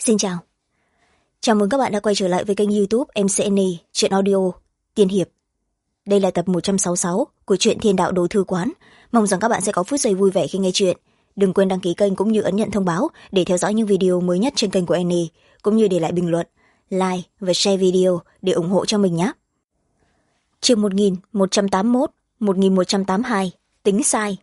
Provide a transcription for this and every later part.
Xin chào. Chào mừng các bạn đã quay trở lại với kênh YouTube MCN Truyện Audio Tiên Hiệp. Đây là tập 166 của truyện Thiên Đạo Đồ Thư Quán. Mong rằng các bạn sẽ có phút giây vui vẻ khi nghe chuyện. Đừng quên đăng ký kênh cũng như ấn nhận thông báo để theo dõi những video mới nhất trên kênh của Annie, cũng như để lại bình luận, like và share video để ủng hộ cho mình nhé. Chương 1181, 1182, tính sai.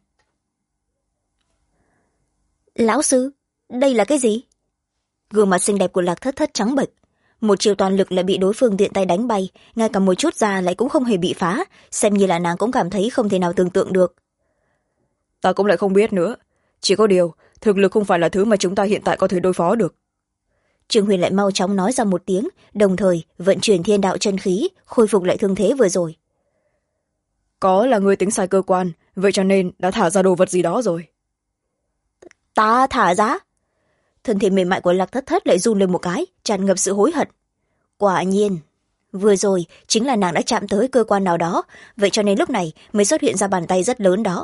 Lão sư, đây là cái gì? Gương mặt xinh đẹp của Lạc Thất Thất trắng bệch, một chiều toàn lực lại bị đối phương tiện tay đánh bay, ngay cả một chút da lại cũng không hề bị phá, xem như là nàng cũng cảm thấy không thể nào tưởng tượng được. Ta cũng lại không biết nữa, chỉ có điều thực lực không phải là thứ mà chúng ta hiện tại có thể đối phó được. Trương Huyền lại mau chóng nói ra một tiếng, đồng thời vận chuyển thiên đạo chân khí, khôi phục lại thương thế vừa rồi. Có là ngươi tính sai cơ quan, vậy cho nên đã thả ra đồ vật gì đó rồi. Ta thả ra? Thân thể mềm mại của Lạc Thất Thất lại run lên một cái, tràn ngập sự hối hận. Quả nhiên, vừa rồi chính là nàng đã chạm tới cơ quan nào đó, vậy cho nên lúc này mới xuất hiện ra bàn tay rất lớn đó.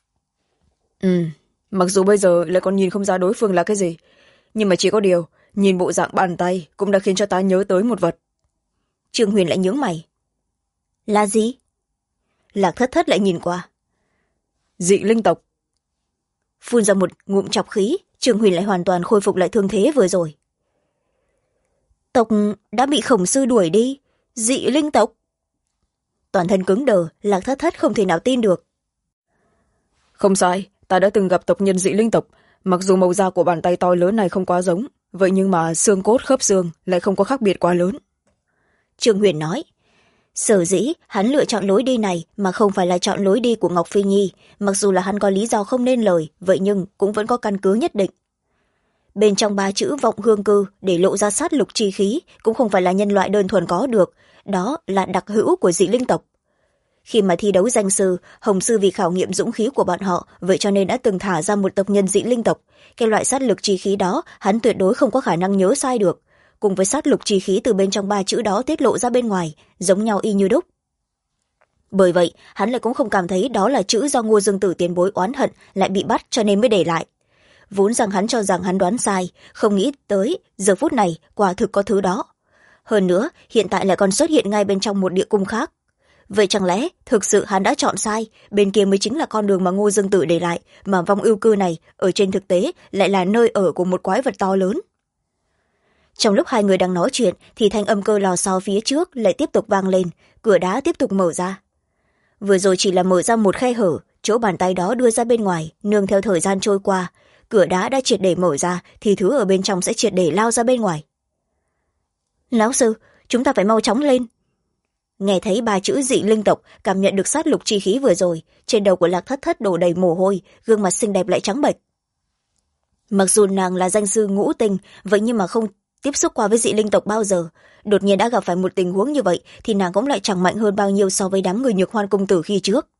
Mặc dù bây giờ lại còn nhìn không ra đối phương là cái gì, nhưng mà chỉ có điều, nhìn bộ dạng bàn tay cũng đã khiến cho ta nhớ tới một vật. Trương Huyền lại nhướng mày. Là gì? Lạc Thất Thất lại nhìn qua. Dị linh tộc. Phun ra một ngụm chọc khí, Trương Huyền lại hoàn toàn khôi phục lại thương thế vừa rồi. Tộc đã bị khổng sư đuổi đi, dị linh tộc. Toàn thân cứng đờ, Lạc Thất Thất không thể nào tin được. Không sai, ta đã từng gặp tộc nhân dị linh tộc, mặc dù màu da của bàn tay to lớn này không quá giống, vậy nhưng mà xương cốt khớp xương lại không có khác biệt quá lớn. Trương Huyền nói, sở dĩ hắn lựa chọn lối đi này mà không phải là chọn lối đi của Ngọc Phi Nhi, mặc dù là hắn có lý do không nên lời, vậy nhưng cũng vẫn có căn cứ nhất định. Bên trong 3 chữ vọng hương cư để lộ ra sát lục chi khí cũng không phải là nhân loại đơn thuần có được, đó là đặc hữu của dị linh tộc. Khi mà thi đấu danh sư, Hồng sư vì khảo nghiệm dũng khí của bọn họ, vậy cho nên đã từng thả ra một tộc nhân dị linh tộc. Cái loại sát lực chi khí đó hắn tuyệt đối không có khả năng nhớ sai được, cùng với sát lục chi khí từ bên trong 3 chữ đó tiết lộ ra bên ngoài, giống nhau y như đúc. Bởi vậy hắn lại cũng không cảm thấy đó là chữ do Ngô Dương Tử tiền bối oán hận lại bị bắt cho nên mới để lại. Vốn rằng hắn cho rằng hắn đoán sai, không nghĩ tới giờ phút này quả thực có thứ đó. Hơn nữa hiện tại lại còn xuất hiện ngay bên trong một địa cung khác. Vậy chẳng lẽ thực sự hắn đã chọn sai, bên kia mới chính là con đường mà Ngô Dương Tử để lại, mà vong ưu cư này ở trên thực tế lại là nơi ở của một quái vật to lớn. Trong lúc hai người đang nói chuyện thì thanh âm cơ lò xo phía trước lại tiếp tục vang lên, cửa đá tiếp tục mở ra. Vừa rồi chỉ là mở ra một khe hở, chỗ bàn tay đó đưa ra bên ngoài, nương theo thời gian trôi qua, cửa đá đã triệt để mở ra thì thứ ở bên trong sẽ triệt để lao ra bên ngoài. Lão sư, chúng ta phải mau chóng lên. Nghe thấy 3 chữ dị linh tộc, cảm nhận được sát lục chi khí vừa rồi, trên đầu của Lạc Thất Thất đổ đầy mồ hôi, gương mặt xinh đẹp lại trắng bệch. Mặc dù nàng là danh sư ngũ tinh, vậy nhưng mà không tiếp xúc qua với dị linh tộc bao giờ, đột nhiên đã gặp phải một tình huống như vậy thì nàng cũng lại chẳng mạnh hơn bao nhiêu so với đám người Nhược Hoan công tử khi trước.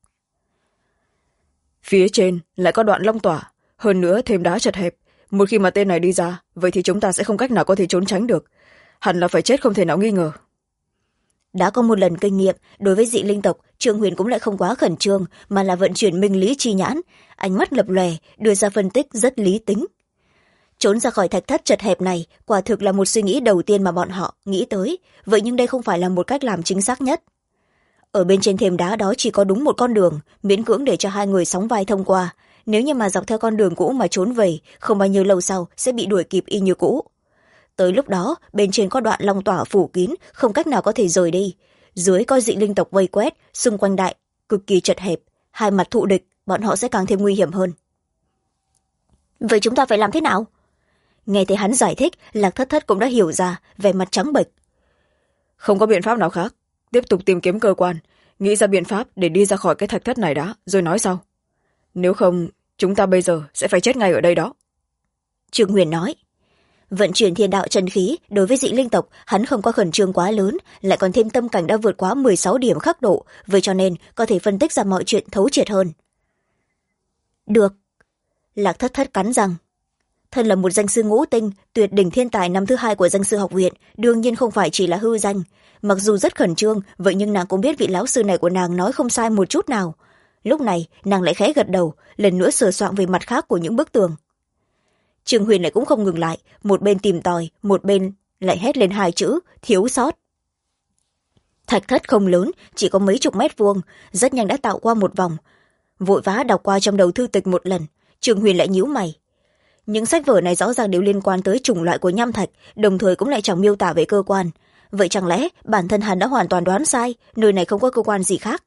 Phía trên lại có đoạn long tỏa, hơn nữa thêm đá chật hẹp, một khi mà tên này đi ra, vậy thì chúng ta sẽ không cách nào có thể trốn tránh được, hẳn là phải chết không thể nào nghi ngờ. Đã có một lần kinh nghiệm, đối với dị linh tộc, Trương Huyền cũng lại không quá khẩn trương, mà là vận chuyển minh lý chi nhãn, ánh mắt lập lòe, đưa ra phân tích rất lý tính. Trốn ra khỏi thạch thất chật hẹp này, quả thực là một suy nghĩ đầu tiên mà bọn họ nghĩ tới, vậy nhưng đây không phải là một cách làm chính xác nhất. Ở bên trên thềm đá đó chỉ có đúng một con đường, miễn cưỡng để cho hai người sóng vai thông qua, nếu như mà dọc theo con đường cũ mà trốn về, không bao nhiêu lâu sau sẽ bị đuổi kịp y như cũ. Tới lúc đó, bên trên có đoạn long tỏa phủ kín, không cách nào có thể rời đi. Dưới có dị linh tộc vây quét, xung quanh đại, cực kỳ chật hẹp, hai mặt thụ địch, bọn họ sẽ càng thêm nguy hiểm hơn. Vậy chúng ta phải làm thế nào? Nghe thấy hắn giải thích, Lạc Thất Thất cũng đã hiểu ra, vẻ mặt trắng bệch. Không có biện pháp nào khác, tiếp tục tìm kiếm cơ quan, nghĩ ra biện pháp để đi ra khỏi cái thạch thất này đã, rồi nói sau. Nếu không, chúng ta bây giờ sẽ phải chết ngay ở đây đó. Trương Huyền nói. Vận chuyển thiên đạo chân khí đối với dị linh tộc hắn không có khẩn trương quá lớn, lại còn thêm tâm cảnh đã vượt quá 16 điểm khắc độ, vậy cho nên có thể phân tích ra mọi chuyện thấu triệt hơn. Được. Lạc Thất Thất cắn răng. Thân là một danh sư ngũ tinh, tuyệt đỉnh thiên tài năm thứ 2 của danh sư học viện, đương nhiên không phải chỉ là hư danh. Mặc dù rất khẩn trương, vậy nhưng nàng cũng biết vị lão sư này của nàng nói không sai một chút nào. Lúc này nàng lại khẽ gật đầu, lần nữa sửa soạn về mặt khác của những bức tường. Trương Huyền lại cũng không ngừng lại, một bên tìm tòi, một bên lại hét lên hai chữ thiếu sót. Thạch thất không lớn, chỉ có mấy chục mét vuông, rất nhanh đã tạo qua một vòng. Vội vã đọc qua trong đầu thư tịch một lần, Trương Huyền lại nhíu mày. Những sách vở này rõ ràng đều liên quan tới chủng loại của nham thạch, đồng thời cũng lại chẳng miêu tả về cơ quan. Vậy chẳng lẽ bản thân hắn đã hoàn toàn đoán sai, nơi này không có cơ quan gì khác?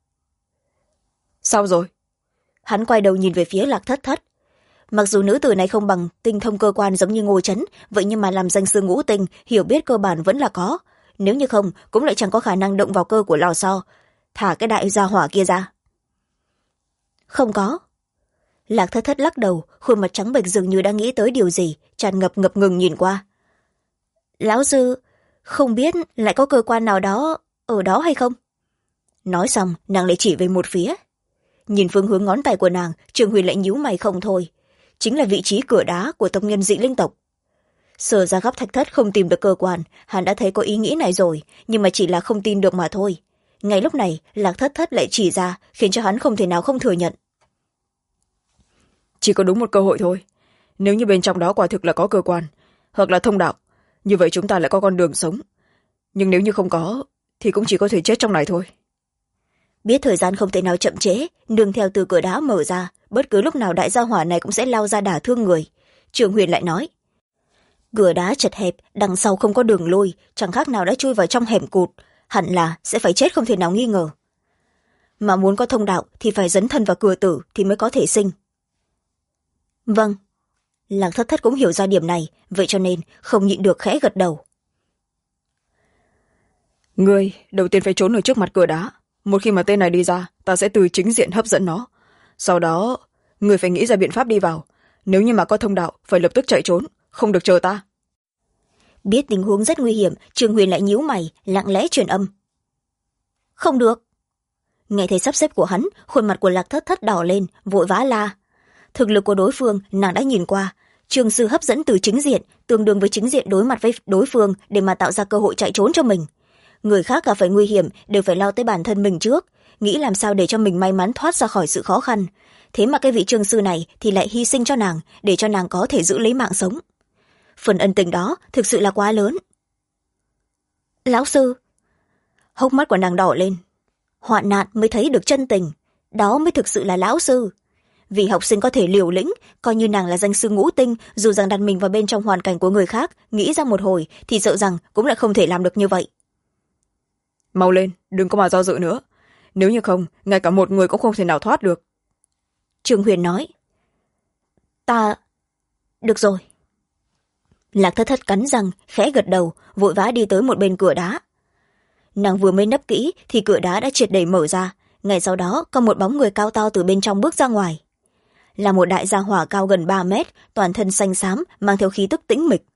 Sao rồi? Hắn quay đầu nhìn về phía Lạc Thất Thất. Mặc dù nữ tử này không bằng tinh thông cơ quan giống như Ngô Chấn, vậy nhưng mà làm danh sư ngũ tinh, hiểu biết cơ bản vẫn là có. Nếu như không, cũng lại chẳng có khả năng động vào cơ của lò xo. Thả cái đại gia hỏa kia ra. Không có. Lạc Thất Thất lắc đầu, khuôn mặt trắng bệch dường như đang nghĩ tới điều gì, tràn ngập ngập ngừng nhìn qua. Lão sư, không biết lại có cơ quan nào đó ở đó hay không? Nói xong, nàng lại chỉ về một phía. Nhìn phương hướng ngón tay của nàng, Trương Huyền lại nhíu mày không thôi. Chính là vị trí cửa đá của tộc nhân dị linh tộc. Sở ra góc thạch thất không tìm được cơ quan, hắn đã thấy có ý nghĩ này rồi, nhưng mà chỉ là không tin được mà thôi. Ngay lúc này, Lạc Thất Thất lại chỉ ra, khiến cho hắn không thể nào không thừa nhận. Chỉ có đúng một cơ hội thôi. Nếu như bên trong đó quả thực là có cơ quan, hoặc là thông đạo, như vậy chúng ta lại có con đường sống. Nhưng nếu như không có, thì cũng chỉ có thể chết trong này thôi. Biết thời gian không thể nào chậm trễ, nương theo từ cửa đá mở ra, bất cứ lúc nào đại gia hỏa này cũng sẽ lao ra đả thương người. Trường Huyền lại nói. Cửa đá chật hẹp, đằng sau không có đường lui, chẳng khác nào đã chui vào trong hẻm cụt, hẳn là sẽ phải chết không thể nào nghi ngờ. Mà muốn có thông đạo thì phải dấn thân vào cửa tử thì mới có thể sinh. Vâng. Lạc Thất Thất cũng hiểu ra điểm này, vậy cho nên không nhịn được khẽ gật đầu. Ngươi đầu tiên phải trốn ở trước mặt cửa đá. Một khi mà tên này đi ra, ta sẽ từ chính diện hấp dẫn nó. Sau đó, ngươi phải nghĩ ra biện pháp đi vào. Nếu như mà có thông đạo, phải lập tức chạy trốn, không được chờ ta. Biết tình huống rất nguy hiểm, Trương Huyền lại nhíu mày, lặng lẽ truyền âm. Không được. Nghe thấy sắp xếp của hắn, khuôn mặt của Lạc Thất Thất đỏ lên, vội vã la. Thực lực của đối phương, nàng đã nhìn qua. Trường sư hấp dẫn từ chính diện, tương đương với chính diện đối mặt với đối phương để mà tạo ra cơ hội chạy trốn cho mình. Người khác gặp phải nguy hiểm đều phải lo tới bản thân mình trước, nghĩ làm sao để cho mình may mắn thoát ra khỏi sự khó khăn. Thế mà cái vị trường sư này thì lại hy sinh cho nàng, để cho nàng có thể giữ lấy mạng sống. Phần ân tình đó thực sự là quá lớn. Lão sư. Hốc mắt của nàng đỏ lên. Hoạn nạn mới thấy được chân tình, đó mới thực sự là lão sư. Vì học sinh có thể liều lĩnh, coi như nàng là danh sư ngũ tinh, dù rằng đặt mình vào bên trong hoàn cảnh của người khác, nghĩ ra một hồi thì sợ rằng cũng lại không thể làm được như vậy. Mau lên, đừng có mà do dự nữa. Nếu như không, ngay cả một người cũng không thể nào thoát được. Trương Huyền nói. Ta... Được rồi. Lạc Thất Thất cắn răng, khẽ gật đầu, vội vã đi tới một bên cửa đá. Nàng vừa mới nấp kỹ thì cửa đá đã triệt để mở ra. Ngay sau đó có một bóng người cao to từ bên trong bước ra ngoài. Là một đại gia hỏa cao gần 3 mét, toàn thân xanh xám, mang theo khí tức tĩnh mịch.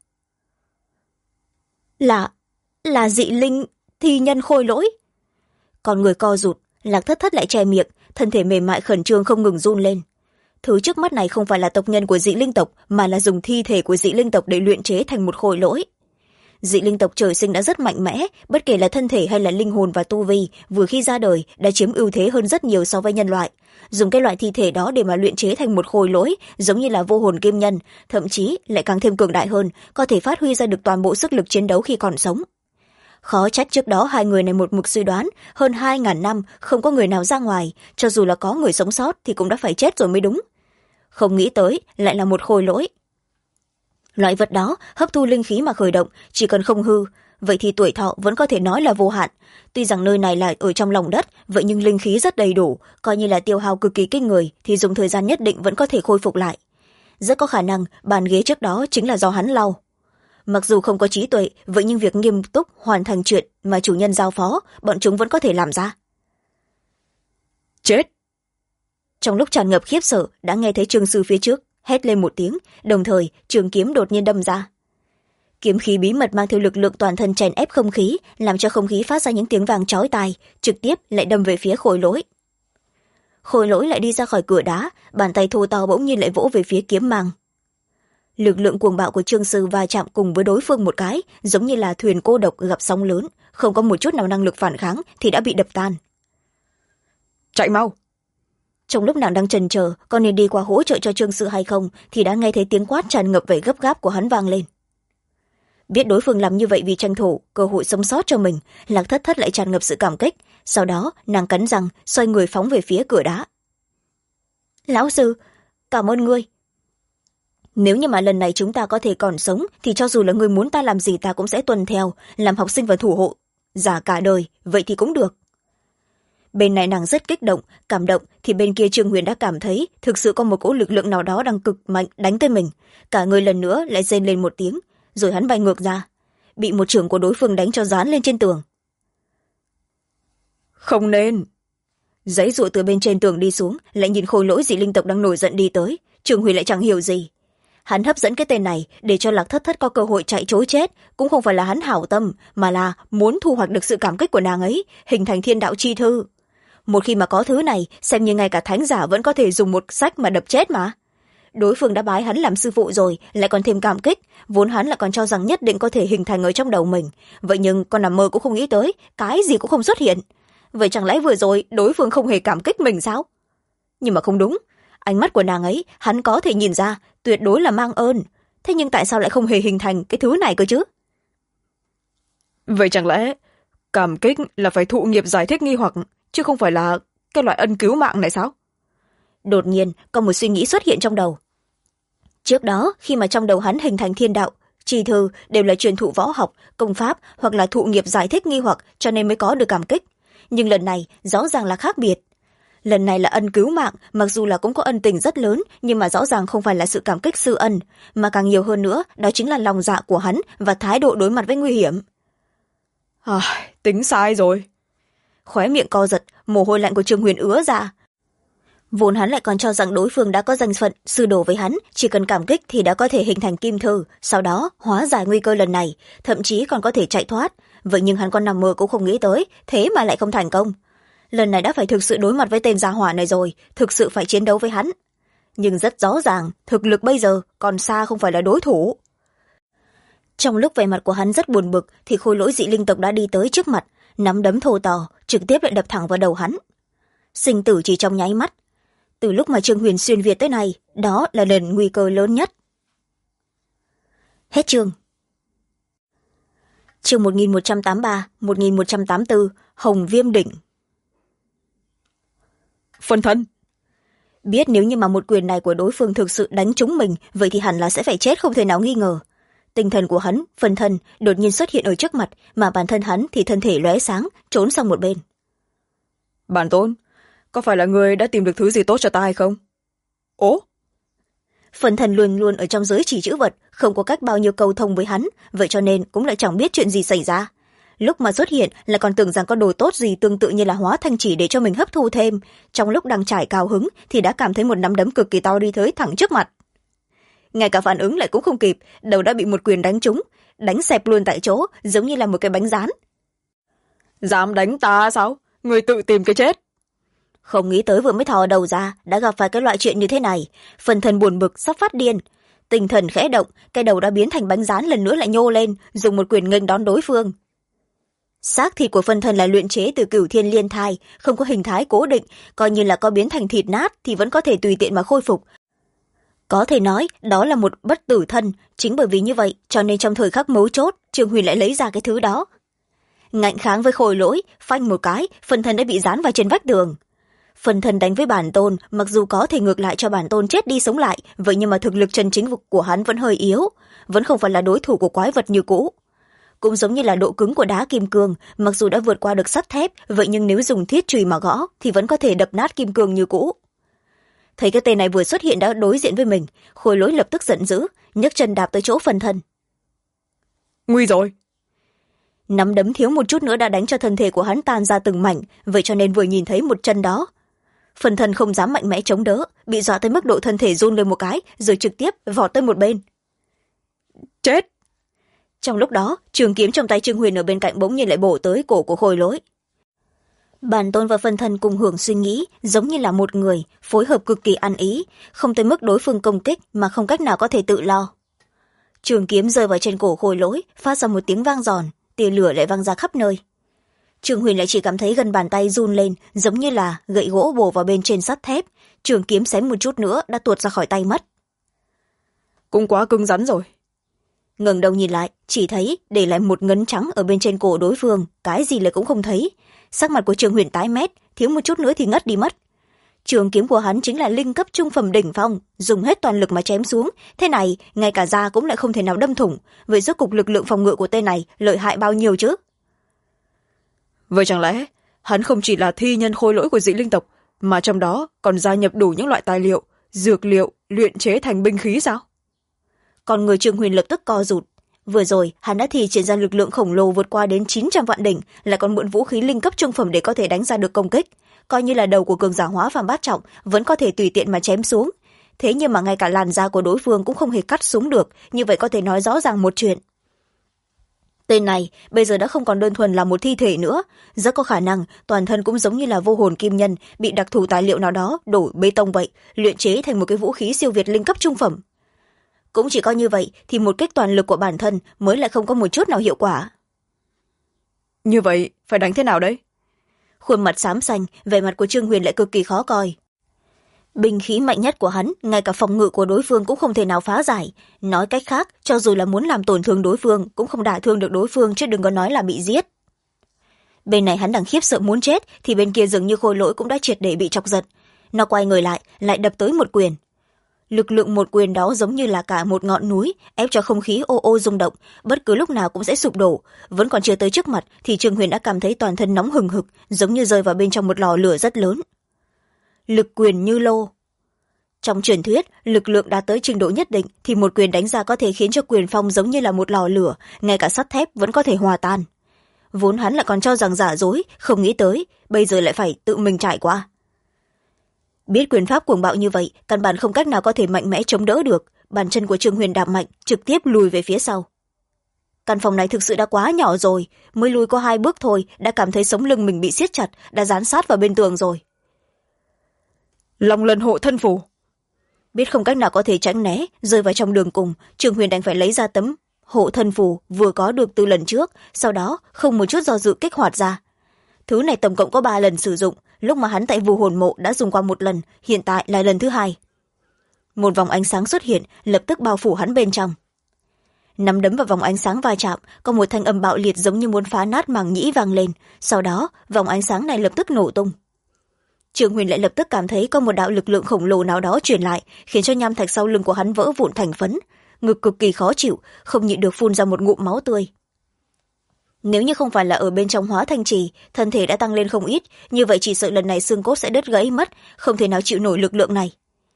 Là dị linh thi nhân khôi lỗi. Còn người co rụt, Lạc Thất Thất lại che miệng, thân thể mềm mại khẩn trương không ngừng run lên. Thứ trước mắt này không phải là tộc nhân của dị linh tộc, mà là dùng thi thể của dị linh tộc để luyện chế thành một khôi lỗi. Dị linh tộc trời sinh đã rất mạnh mẽ, bất kể là thân thể hay là linh hồn và tu vi, vừa khi ra đời đã chiếm ưu thế hơn rất nhiều so với nhân loại. Dùng cái loại thi thể đó để mà luyện chế thành một khôi lỗi, giống như là vô hồn kim nhân, thậm chí lại càng thêm cường đại hơn, có thể phát huy ra được toàn bộ sức lực chiến đấu khi còn sống. Khó trách trước đó hai người này một mực suy đoán, hơn 2000 năm không có người nào ra ngoài, cho dù là có người sống sót thì cũng đã phải chết rồi mới đúng. Không nghĩ tới lại là một khôi lỗi. Loại vật đó hấp thu linh khí mà khởi động, chỉ cần không hư, vậy thì tuổi thọ vẫn có thể nói là vô hạn. Tuy rằng nơi này là ở trong lòng đất, vậy nhưng linh khí rất đầy đủ, coi như là tiêu hao cực kỳ kinh người thì dùng thời gian nhất định vẫn có thể khôi phục lại. Rất có khả năng bàn ghế trước đó chính là do hắn lau. Mặc dù không có trí tuệ, vậy nhưng việc nghiêm túc hoàn thành chuyện mà chủ nhân giao phó, bọn chúng vẫn có thể làm ra. Chết! Trong lúc tràn ngập khiếp sợ, đã nghe thấy Trương sư phía trước hét lên một tiếng, đồng thời trường kiếm đột nhiên đâm ra. Kiếm khí bí mật mang theo lực lượng toàn thân chèn ép không khí, làm cho không khí phát ra những tiếng vang chói tai, trực tiếp lại đâm về phía khôi lỗi. Khôi lỗi lại đi ra khỏi cửa đá, bàn tay thô to bỗng nhiên lại vỗ về phía kiếm mang. Lực lượng cuồng bạo của Trương sư va chạm cùng với đối phương một cái, giống như là thuyền cô độc gặp sóng lớn, không có một chút nào năng lực phản kháng thì đã bị đập tan. Chạy mau! trong lúc nàng đang chần chờ có nên đi qua hỗ trợ cho trương sự hay không thì đã nghe thấy tiếng quát tràn ngập vẻ gấp gáp của hắn vang lên. Biết đối phương làm như vậy vì tranh thủ cơ hội sống sót cho mình, Lạc Thất Thất lại tràn ngập sự cảm kích. Sau đó nàng cắn răng xoay người phóng về phía cửa đá. Lão sư, cảm ơn ngươi. Nếu như mà lần này chúng ta có thể còn sống thì cho dù là ngươi muốn ta làm gì ta cũng sẽ tuân theo, làm học sinh và thủ hộ giả cả đời, vậy thì cũng được. Bên này nàng rất kích động cảm động, thì bên kia Trương Huyền đã cảm thấy thực sự có một cỗ lực lượng nào đó đang cực mạnh đánh tới mình. Cả người lần nữa lại rên lên một tiếng, rồi hắn bay ngược ra, bị một chưởng của đối phương đánh cho dán lên trên tường. Không nên. Giãy giụa từ bên trên tường đi xuống, lại nhìn khôi lỗi dị linh tộc đang nổi giận đi tới. Trương Huyền lại chẳng hiểu gì. Hắn hấp dẫn cái tên này để cho Lạc Thất Thất có cơ hội chạy trối chết, cũng không phải là hắn hảo tâm, mà là muốn thu hoạch được sự cảm kích của nàng ấy, hình thành thiên đạo chi thư. Một khi mà có thứ này, xem như ngay cả thánh giả vẫn có thể dùng một sách mà đập chết mà. Đối phương đã bái hắn làm sư phụ rồi, lại còn thêm cảm kích, vốn hắn lại còn cho rằng nhất định có thể hình thành ở trong đầu mình. Vậy nhưng con nằm mơ cũng không nghĩ tới, cái gì cũng không xuất hiện. Vậy chẳng lẽ vừa rồi đối phương không hề cảm kích mình sao? Nhưng mà không đúng, ánh mắt của nàng ấy hắn có thể nhìn ra, tuyệt đối là mang ơn. Thế nhưng tại sao lại không hề hình thành cái thứ này cơ chứ? Vậy chẳng lẽ cảm kích là phải thụ nghiệp giải thích nghi hoặc, chứ không phải là cái loại ân cứu mạng này sao? Đột nhiên có một suy nghĩ xuất hiện trong đầu. Trước đó khi mà trong đầu hắn hình thành thiên đạo chi thư đều là truyền thụ võ học công pháp hoặc là thụ nghiệp giải thích nghi hoặc, cho nên mới có được cảm kích. Nhưng lần này rõ ràng là khác biệt. Lần này là ân cứu mạng, mặc dù là cũng có ân tình rất lớn, nhưng mà rõ ràng không phải là sự cảm kích sư ân, mà càng nhiều hơn nữa đó chính là lòng dạ của hắn và thái độ đối mặt với nguy hiểm. Tính sai rồi. Khóe miệng co giật, mồ hôi lạnh của Trương Huyền ứa ra. Vốn hắn lại còn cho rằng đối phương đã có danh phận sư đồ với hắn, chỉ cần cảm kích thì đã có thể hình thành kim thư, sau đó hóa giải nguy cơ lần này, thậm chí còn có thể chạy thoát. Vậy nhưng hắn còn nằm mơ cũng không nghĩ tới, thế mà lại không thành công. Lần này đã phải thực sự đối mặt với tên gia hỏa này rồi, thực sự phải chiến đấu với hắn. Nhưng rất rõ ràng, thực lực bây giờ còn xa không phải là đối thủ. Trong lúc vẻ mặt của hắn rất buồn bực thì khôi lỗi dị linh tộc đã đi tới trước mặt, nắm đấm thô to, trực tiếp lại đập thẳng vào đầu hắn. Sinh tử chỉ trong nháy mắt. Từ lúc mà Trương Huyền xuyên Việt tới nay, đó là lần nguy cơ lớn nhất. Hết chương. Chương 1183, 1184, Hồng Viêm Đỉnh. Phân thân. Biết nếu như mà một quyền này của đối phương thực sự đánh trúng mình, vậy thì hẳn là sẽ phải chết không thể nào nghi ngờ. Tinh thần của hắn, phân thân, đột nhiên xuất hiện ở trước mặt, mà bản thân hắn thì thân thể lóe sáng, trốn sang một bên. Bản tôn, có phải là người đã tìm được thứ gì tốt cho ta hay không? Ố? Phân thân luôn luôn ở trong giới chỉ chữ vật, không có cách bao nhiêu cầu thông với hắn, vậy cho nên cũng lại chẳng biết chuyện gì xảy ra. Lúc mà xuất hiện là còn tưởng rằng có đồ tốt gì tương tự như là hóa thanh chỉ để cho mình hấp thu thêm. Trong lúc đang trải cao hứng thì đã cảm thấy một nắm đấm cực kỳ to đi tới thẳng trước mặt. Ngay cả phản ứng lại cũng không kịp, đầu đã bị một quyền đánh trúng, đánh xẹp luôn tại chỗ, giống như là một cái bánh rán. Dám đánh ta sao? Người tự tìm cái chết. Không nghĩ tới vừa mới thò đầu ra đã gặp phải cái loại chuyện như thế này, phần thân buồn bực sắp phát điên. Tinh thần khẽ động, cái đầu đã biến thành bánh rán lần nữa lại nhô lên, dùng một quyền nghênh đón đối phương. Xác thịt của phân thân là luyện chế từ cửu thiên liên thai, không có hình thái cố định, coi như là có biến thành thịt nát thì vẫn có thể tùy tiện mà khôi phục. Có thể nói đó là một bất tử thân, chính bởi vì như vậy cho nên trong thời khắc mấu chốt Trương Huyền lại lấy ra cái thứ đó. Ngạnh kháng với khôi lỗi, phanh một cái, phân thân đã bị dán vào trên vách tường. Phân thân đánh với bản tôn, mặc dù có thể ngược lại cho bản tôn chết đi sống lại, vậy nhưng mà thực lực chân chính của hắn vẫn hơi yếu, vẫn không phải là đối thủ của quái vật như cũ. Cũng giống như là độ cứng của đá kim cương, mặc dù đã vượt qua được sắt thép, vậy nhưng nếu dùng thiết chùy mà gõ thì vẫn có thể đập nát kim cương như cũ. Thấy cái tên này vừa xuất hiện đã đối diện với mình, khôi lỗi lập tức giận dữ, nhấc chân đạp tới chỗ phân thân. Nguy rồi. Nắm đấm thiếu một chút nữa đã đánh cho thân thể của hắn tan ra từng mảnh, vậy cho nên vừa nhìn thấy một chân đó, phân thân không dám mạnh mẽ chống đỡ, bị dọa tới mức độ thân thể run lên một cái, rồi trực tiếp vọt tới một bên. Chết. Trong lúc đó, trường kiếm trong tay Trương Huyền ở bên cạnh bỗng nhiên lại bổ tới cổ của khôi lỗi. Bản tôn và phân thân cùng hưởng suy nghĩ, giống như là một người, phối hợp cực kỳ ăn ý, không tới mức đối phương công kích mà không cách nào có thể tự lo. Trường kiếm rơi vào trên cổ khôi lỗi, phát ra một tiếng vang giòn, tia lửa lại văng ra khắp nơi. Trương Huyền lại chỉ cảm thấy gần bàn tay run lên, giống như là gậy gỗ bổ vào bên trên sắt thép. Trường kiếm xém một chút nữa đã tuột ra khỏi tay mất. cũng quá cứng rắn rồi. Ngẩng đầu nhìn lại, chỉ thấy để lại một ngấn trắng ở bên trên cổ đối phương, cái gì lại cũng không thấy. Sắc mặt của Trương Huyền tái mét, thiếu một chút nữa thì ngất đi mất. Trường kiếm của hắn chính là linh cấp trung phẩm đỉnh phong, dùng hết toàn lực mà chém xuống, thế này ngay cả da cũng lại không thể nào đâm thủng. Vậy rốt cục lực lượng phòng ngự của tên này lợi hại bao nhiêu chứ? Vậy chẳng lẽ hắn không chỉ là thi nhân khôi lỗi của dị linh tộc, mà trong đó còn gia nhập đủ những loại tài liệu, dược liệu luyện chế thành binh khí sao? Còn người Trương Huyền lập tức co rụt. Vừa rồi hắn đã thi triển ra lực lượng khổng lồ vượt qua đến 900 vạn đỉnh, lại còn mượn vũ khí linh cấp trung phẩm để có thể đánh ra được công kích. Coi như là đầu của cường giả hóa phàm bát trọng vẫn có thể tùy tiện mà chém xuống. Thế nhưng mà ngay cả làn da của đối phương cũng không hề cắt xuống được, như vậy có thể nói rõ ràng một chuyện. Tên này bây giờ đã không còn đơn thuần là một thi thể nữa, rất có khả năng toàn thân cũng giống như là vô hồn kim nhân bị đặc thù tài liệu nào đó đổ bê tông vậy, luyện chế thành một cái vũ khí siêu việt linh cấp trung phẩm. Cũng chỉ có như vậy thì một kích toàn lực của bản thân mới lại không có một chút nào hiệu quả. Như vậy phải đánh thế nào đấy? Khuôn mặt xám xanh, vẻ mặt của Trương Huyền lại cực kỳ khó coi. Binh khí mạnh nhất của hắn, ngay cả phòng ngự của đối phương cũng không thể nào phá giải. Nói cách khác, cho dù là muốn làm tổn thương đối phương cũng không đả thương được đối phương, chứ đừng có nói là bị giết. Bên này hắn đang khiếp sợ muốn chết, thì bên kia dường như khôi lỗi cũng đã triệt để bị chọc giận. Nó quay người lại đập tới một quyền. Lực lượng một quyền đó giống như là cả một ngọn núi, ép cho không khí ô ô rung động, bất cứ lúc nào cũng sẽ sụp đổ. Vẫn còn chưa tới trước mặt thì Trương Huyền đã cảm thấy toàn thân nóng hừng hực, giống như rơi vào bên trong một lò lửa rất lớn. Lực quyền như lô. Trong truyền thuyết, lực lượng đạt tới trình độ nhất định thì một quyền đánh ra có thể khiến cho quyền phong giống như là một lò lửa, ngay cả sắt thép vẫn có thể hòa tan. Vốn hắn lại còn cho rằng giả dối, không nghĩ tới bây giờ lại phải tự mình trải qua. Biết quyền pháp cuồng bạo như vậy, căn bản không cách nào có thể mạnh mẽ chống đỡ được. Bàn chân của Trương Huyền đạp mạnh, trực tiếp lùi về phía sau. Căn phòng này thực sự đã quá nhỏ rồi, mới lùi có 2 bước thôi đã cảm thấy sống lưng mình bị siết chặt, đã dán sát vào bên tường rồi. Long lân hộ thân phù. Biết không cách nào có thể tránh né, rơi vào trong đường cùng, Trương Huyền đành phải lấy ra tấm hộ thân phù vừa có được từ lần trước, sau đó không một chút do dự kích hoạt ra. Thứ này tổng cộng có 3 lần sử dụng, lúc mà hắn tại Vu Hồn Mộ đã dùng qua 1 lần, hiện tại là lần thứ 2. Một vòng ánh sáng xuất hiện, lập tức bao phủ hắn bên trong. Nắm đấm vào vòng ánh sáng va chạm, có một thanh âm bạo liệt giống như muốn phá nát màng nhĩ vang lên, sau đó vòng ánh sáng này lập tức nổ tung. Trương Huyền lại lập tức cảm thấy có một đạo lực lượng khổng lồ nào đó truyền lại, khiến cho nham thạch sau lưng của hắn vỡ vụn thành phấn, ngực cực kỳ khó chịu, không nhịn được phun ra một ngụm máu tươi. Nếu như không phải là ở bên trong Hóa Thanh Trì, thân thể đã tăng lên không ít, như vậy chỉ sợ lần này xương cốt sẽ đứt gãy mất, không thể nào chịu nổi lực lượng này.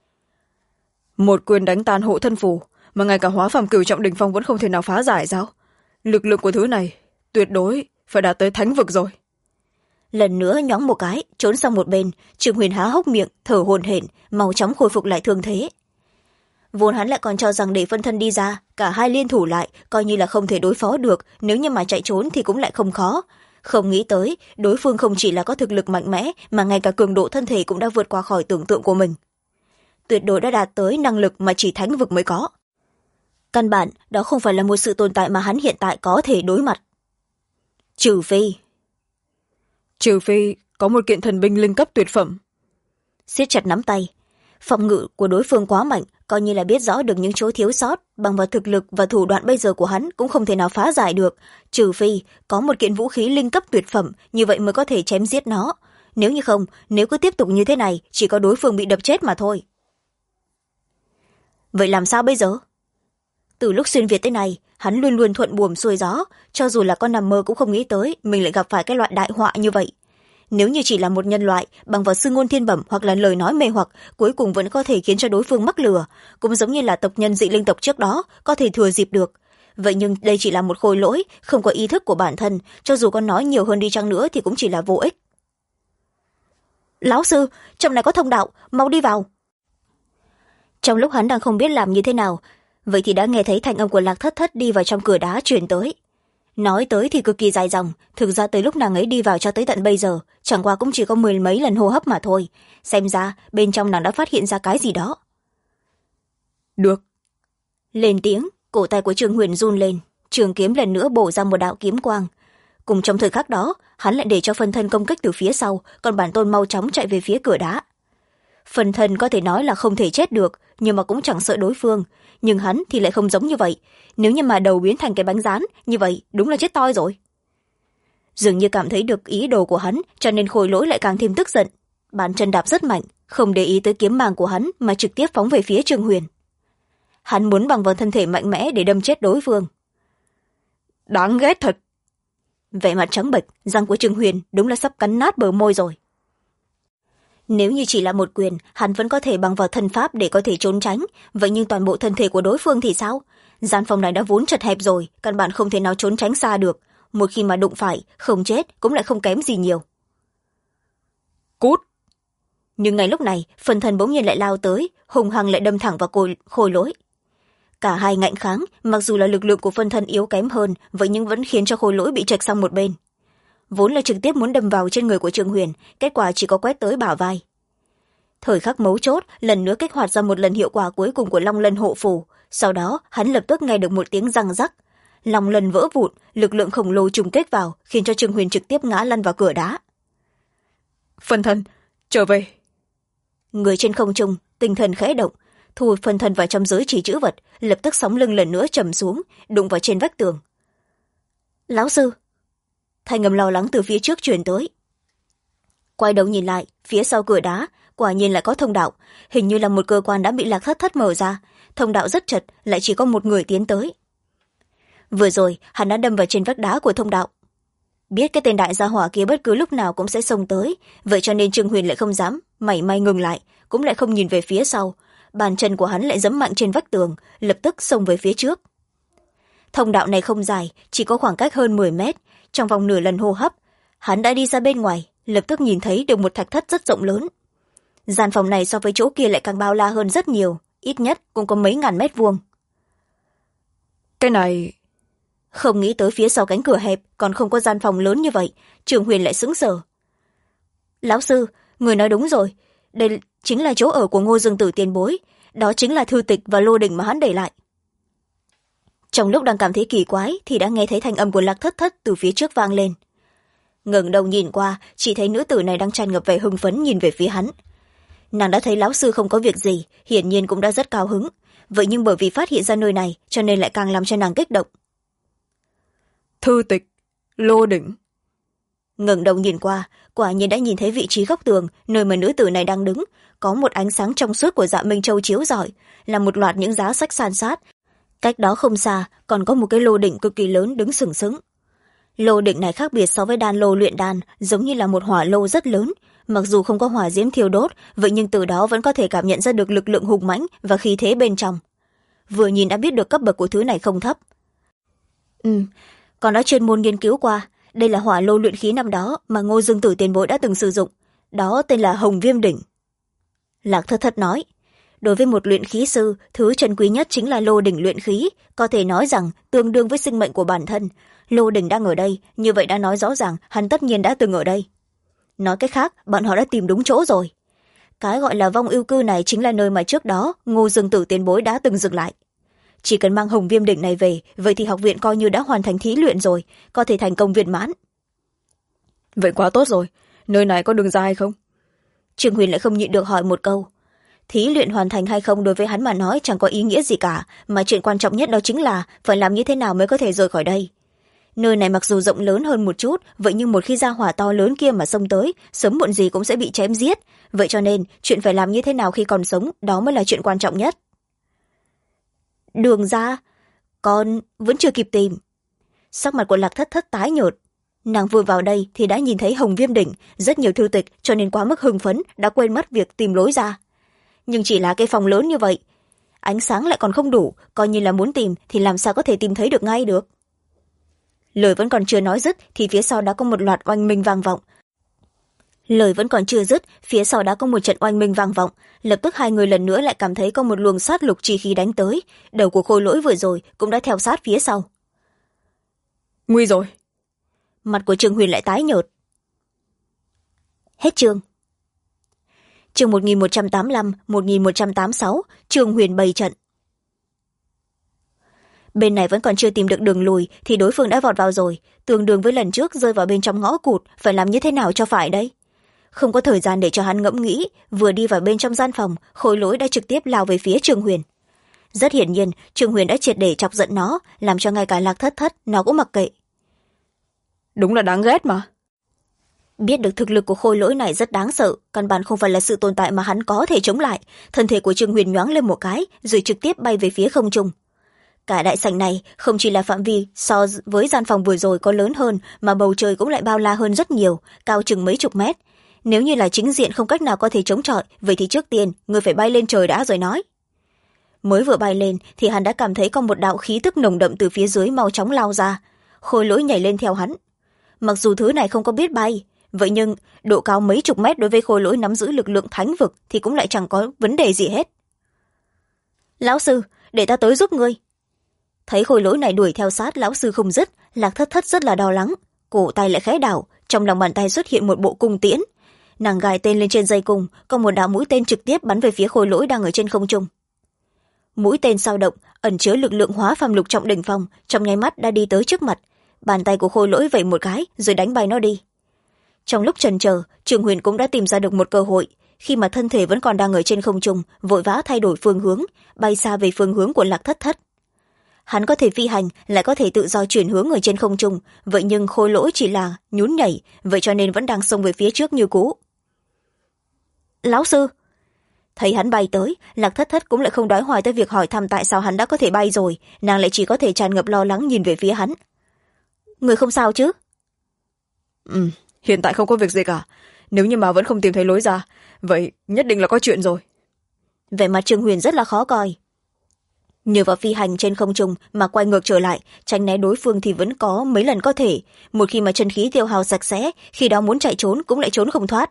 Một quyền đánh tan hộ thân phù, mà ngay cả hóa phàm cửu trọng đỉnh phong vẫn không thể nào phá giải sao? Lực lượng của thứ này tuyệt đối phải đạt tới thánh vực rồi. Lần nữa nhoáng một cái, trốn sang một bên, Trương Huyền há hốc miệng, thở hổn hển, mau chóng khôi phục lại thương thế. Vốn hắn lại còn cho rằng để phân thân đi ra, cả hai liên thủ lại, coi như là không thể đối phó được, nếu như mà chạy trốn thì cũng lại không khó. Không nghĩ tới, đối phương không chỉ là có thực lực mạnh mẽ, mà ngay cả cường độ thân thể cũng đã vượt qua khỏi tưởng tượng của mình. Tuyệt đối đã đạt tới năng lực mà chỉ thánh vực mới có. Căn bản, đó không phải là một sự tồn tại mà hắn hiện tại có thể đối mặt. Trừ phi có một kiện thần binh linh cấp tuyệt phẩm. Siết chặt nắm tay. Phòng ngự của đối phương quá mạnh, coi như là biết rõ được những chỗ thiếu sót, bằng vào thực lực và thủ đoạn bây giờ của hắn cũng không thể nào phá giải được, trừ phi có một kiện vũ khí linh cấp tuyệt phẩm, như vậy mới có thể chém giết nó. Nếu như không, nếu cứ tiếp tục như thế này, chỉ có đối phương bị đập chết mà thôi. Vậy làm sao bây giờ? Từ lúc xuyên Việt tới này, hắn luôn luôn thuận buồm xuôi gió, cho dù là con nằm mơ cũng không nghĩ tới mình lại gặp phải cái loại đại họa như vậy. Nếu như chỉ là một nhân loại, bằng vào xưng ngôn thiên bẩm hoặc là lời nói mê hoặc, cuối cùng vẫn có thể khiến cho đối phương mắc lừa, cũng giống như là tộc nhân dị linh tộc trước đó, có thể thừa dịp được. Vậy nhưng đây chỉ là một khôi lỗi, không có ý thức của bản thân, cho dù con nói nhiều hơn đi chăng nữa thì cũng chỉ là vô ích. Lão sư, trong này có thông đạo, mau đi vào. Trong lúc hắn đang không biết làm như thế nào, vậy thì đã nghe thấy thanh âm của Lạc Thất Thất đi vào trong cửa đá truyền tới. Nói tới thì cực kỳ dài dòng, thực ra tới lúc nàng ấy đi vào cho tới tận bây giờ, chẳng qua cũng chỉ có 10 mấy lần hô hấp mà thôi. Xem ra, bên trong nàng đã phát hiện ra cái gì đó. Được. Lên tiếng, cổ tay của Trương Huyền run lên, trường kiếm lần nữa bổ ra một đạo kiếm quang. cùng trong thời khắc đó hắn lại để cho phân thân công kích từ phía sau, còn bản tôn mau chóng chạy về phía cửa đá. Phân thân có thể nói là không thể chết được, nhưng mà cũng chẳng sợ đối phương, nhưng hắn thì lại không giống như vậy. Nếu như mà đầu biến thành cái bánh rán như vậy, đúng là chết toi rồi. Dường như cảm thấy được ý đồ của hắn, cho nên Khôi Lỗi lại càng thêm tức giận. Bàn chân đạp rất mạnh, không để ý tới kiếm mang của hắn mà trực tiếp phóng về phía Trương Huyền. Hắn muốn bằng vào thân thể mạnh mẽ để đâm chết đối phương. Đáng ghét thật. Vẻ mặt trắng bệch, răng của Trương Huyền đúng là sắp cắn nát bờ môi rồi. Nếu như chỉ là một quyền, hắn vẫn có thể bằng vào thân pháp để có thể trốn tránh, vậy nhưng toàn bộ thân thể của đối phương thì sao? Gian phòng này đã vốn chật hẹp rồi, căn bản không thể nào trốn tránh xa được. Một khi mà đụng phải, không chết cũng lại không kém gì nhiều. Cút. Nhưng ngay lúc này, phần thân bỗng nhiên lại lao tới, hùng hăng lại đâm thẳng vào Khôi Lỗi. Cả hai ngạnh kháng, mặc dù là lực lượng của phân thân yếu kém hơn, vậy nhưng vẫn khiến cho Khôi Lỗi bị trạch sang một bên. Vốn là trực tiếp muốn đâm vào trên người của Trương Huyền, kết quả chỉ có quét tới bả vai. Thời khắc mấu chốt, lần nữa kích hoạt ra một lần hiệu quả cuối cùng của Long Lân hộ phù, sau đó hắn lập tức nghe được một tiếng răng rắc. Long Lân vỡ vụn, lực lượng khổng lồ trùng kích vào, khiến cho Trương Huyền trực tiếp ngã lăn vào cửa đá. Phân thân, trở về. Người trên không trung, tinh thần khẽ động, thu phân thân vào trong giới chỉ chữ vật, lập tức sóng lưng lần nữa trầm xuống, đụng vào trên vách tường. Lão sư! Thanh âm lo lắng từ phía trước truyền tới. Quay đầu nhìn lại, phía sau cửa đá, quả nhiên lại có thông đạo, hình như là một cơ quan đã bị Lạc Thất Thất mở ra, thông đạo rất chật, lại chỉ có một người tiến tới. Vừa rồi, hắn đã đâm vào trên vách đá của thông đạo. Biết cái tên đại gia hỏa kia bất cứ lúc nào cũng sẽ xông tới, vậy cho nên Trương Huyền lại không dám mảy may ngừng lại, cũng lại không nhìn về phía sau. Bàn chân của hắn lại giẫm mạnh trên vách tường, lập tức xông về phía trước. Thông đạo này không dài, chỉ có khoảng cách hơn 10 mét. Trong vòng nửa lần hô hấp, hắn đã đi ra bên ngoài, lập tức nhìn thấy được một thạch thất rất rộng lớn. Gian phòng này so với chỗ kia lại càng bao la hơn rất nhiều, ít nhất cũng có mấy ngàn mét vuông. Cái này... Không nghĩ tới phía sau cánh cửa hẹp còn không có gian phòng lớn như vậy, Trương Huyền lại sững sờ. Lão sư, người nói đúng rồi, đây chính là chỗ ở của Ngô Dương Tử tiền bối, đó chính là thư tịch và lô đỉnh mà hắn để lại. Trong lúc đang cảm thấy kỳ quái thì đã nghe thấy thanh âm của Lạc Thất Thất từ phía trước vang lên. Ngẩng đầu nhìn qua, chỉ thấy nữ tử này đang tràn ngập vẻ hưng phấn nhìn về phía hắn. Nàng đã thấy lão sư không có việc gì, hiển nhiên cũng đã rất cao hứng, vậy nhưng bởi vì phát hiện ra nơi này cho nên lại càng làm cho nàng kích động. Thư tịch, lô đỉnh. Ngẩng đầu nhìn qua, quả nhiên đã nhìn thấy vị trí góc tường nơi mà nữ tử này đang đứng, có một ánh sáng trong suốt của Dạ Minh Châu chiếu rọi, là một loạt những giá sách san sát. Cách đó không xa còn có một cái lô đỉnh cực kỳ lớn đứng sừng sững. Lô đỉnh này khác biệt so với đan lô luyện đan, giống như là một hỏa lô rất lớn, mặc dù không có hỏa diễm thiêu đốt, vậy nhưng từ đó vẫn có thể cảm nhận ra được lực lượng hùng mãnh và khí thế bên trong. Vừa nhìn đã biết được cấp bậc của thứ này không thấp. Còn đã chuyên môn nghiên cứu qua, đây là hỏa lô luyện khí năm đó mà Ngô Dương Tử tiền bối đã từng sử dụng, đó tên là Hồng Viêm đỉnh. Lạc Thất Thất nói, đối với một luyện khí sư, thứ trân quý nhất chính là lô đỉnh luyện khí, có thể nói rằng tương đương với sinh mệnh của bản thân. Lô đỉnh đang ở đây, như vậy đã nói rõ ràng hắn tất nhiên đã từng ở đây. Nói cách khác, bọn họ đã tìm đúng chỗ rồi. Cái gọi là vong ưu cư này chính là nơi mà trước đó Ngô Dương Tử tiền bối đã từng dừng lại. Chỉ cần mang Hồng Viêm đỉnh này về, vậy thì học viện coi như đã hoàn thành thí luyện rồi, có thể thành công viên mãn. Vậy quá tốt rồi, nơi này có đường ra hay không? Trương Huyền lại không nhịn được hỏi một câu. Thí luyện hoàn thành hay không đối với hắn mà nói chẳng có ý nghĩa gì cả, mà chuyện quan trọng nhất đó chính là phải làm như thế nào mới có thể rời khỏi đây. Nơi này mặc dù rộng lớn hơn một chút, vậy nhưng một khi ra hỏa to lớn kia mà xông tới, sớm muộn gì cũng sẽ bị chém giết. Vậy cho nên, chuyện phải làm như thế nào khi còn sống, đó mới là chuyện quan trọng nhất. Đường ra, con vẫn chưa kịp tìm. Sắc mặt của Lạc Thất Thất tái nhợt. Nàng vừa vào đây thì đã nhìn thấy Hồng Viêm đỉnh, rất nhiều thư tịch, cho nên quá mức hưng phấn, đã quên mất việc tìm lối ra. Nhưng chỉ là cái phòng lớn như vậy, ánh sáng lại còn không đủ, coi như là muốn tìm thì làm sao có thể tìm thấy được ngay được. Lời vẫn còn chưa nói dứt thì phía sau đã có một loạt oanh minh vang vọng. Lập tức hai người lần nữa lại cảm thấy có một luồng sát lục chi khí đánh tới, đầu của Khôi Lỗi vừa rồi cũng đã theo sát phía sau. Nguy rồi. Mặt của Trương Huyền lại tái nhợt. Hết chương. Chương 1185, 1186, Trương Huyền bày trận. bên này vẫn còn chưa tìm được đường lùi thì đối phương đã vọt vào rồi, tương đương với lần trước rơi vào bên trong ngõ cụt. Phải làm như thế nào cho phải đấy? Không có thời gian để cho hắn ngẫm nghĩ, vừa đi vào bên trong gian phòng, khôi lỗi đã trực tiếp lao về phía Trương Huyền. Rất hiển nhiên Trương Huyền đã triệt để chọc giận nó, làm cho ngay cả Lạc Thất Thất nó cũng mặc kệ. Đúng là đáng ghét mà. Biết được thực lực của khôi lỗi này rất đáng sợ, căn bản không phải là sự tồn tại mà hắn có thể chống lại. Thân thể của Trương Huyền nhoáng lên một cái rồi trực tiếp bay về phía không trung. Cả đại sảnh này không chỉ là phạm vi so với gian phòng vừa rồi có lớn hơn, mà bầu trời cũng lại bao la hơn rất nhiều, cao chừng mấy chục mét. Nếu như là chính diện không cách nào có thể chống chọi, vậy thì trước tiên người phải bay lên trời đã rồi nói. Mới vừa bay lên thì hắn đã cảm thấy có một đạo khí tức nồng đậm từ phía dưới mau chóng lao ra. Khôi lỗi nhảy lên theo hắn. Mặc dù thứ này không có biết bay, vậy nhưng độ cao mấy chục mét đối với khôi lỗi nắm giữ lực lượng thánh vực thì cũng lại chẳng có vấn đề gì hết. Lão sư, để ta tới giúp ngươi. Thấy khôi lỗi này đuổi theo sát lão sư không dứt, Lạc Thất Thất rất là lo lắng, cổ tay lại khẽ đảo, trong lòng bàn tay xuất hiện một bộ cung tiễn. Nàng gài tên lên trên dây cung, có một đạo mũi tên trực tiếp bắn về phía khôi lỗi đang ở trên không trung. Mũi tên sao động, ẩn chứa lực lượng hóa phàm lục trọng đỉnh phong, trong nháy mắt đã đi tới trước mặt. Bàn tay của khôi lỗi vẩy một cái rồi đánh bay nó đi. Trong lúc chần chờ, Trương Huyền cũng đã tìm ra được một cơ hội, khi mà thân thể vẫn còn đang ở trên không trung, vội vã thay đổi phương hướng, bay xa về phương hướng của Lạc Thất Thất. Hắn có thể phi hành, lại có thể tự do chuyển hướng ở trên không trung, vậy nhưng khôi lỗi chỉ là nhún nhảy, vậy cho nên vẫn đang xông về phía trước như cũ. Lão sư! Thấy hắn bay tới, Lạc Thất Thất cũng lại không đói hoài tới việc hỏi thăm tại sao hắn đã có thể bay rồi, nàng lại chỉ có thể tràn ngập lo lắng nhìn về phía hắn. Người không sao chứ? Hiện tại không có việc gì cả. Nếu như mà vẫn không tìm thấy lối ra, vậy nhất định là có chuyện rồi. Vẻ mặt Trương Huyền rất là khó coi. Nhờ vào phi hành trên không trung mà quay ngược trở lại, tránh né đối phương thì vẫn có mấy lần có thể. Một khi mà chân khí tiêu hao sạch sẽ, khi đó muốn chạy trốn cũng lại trốn không thoát.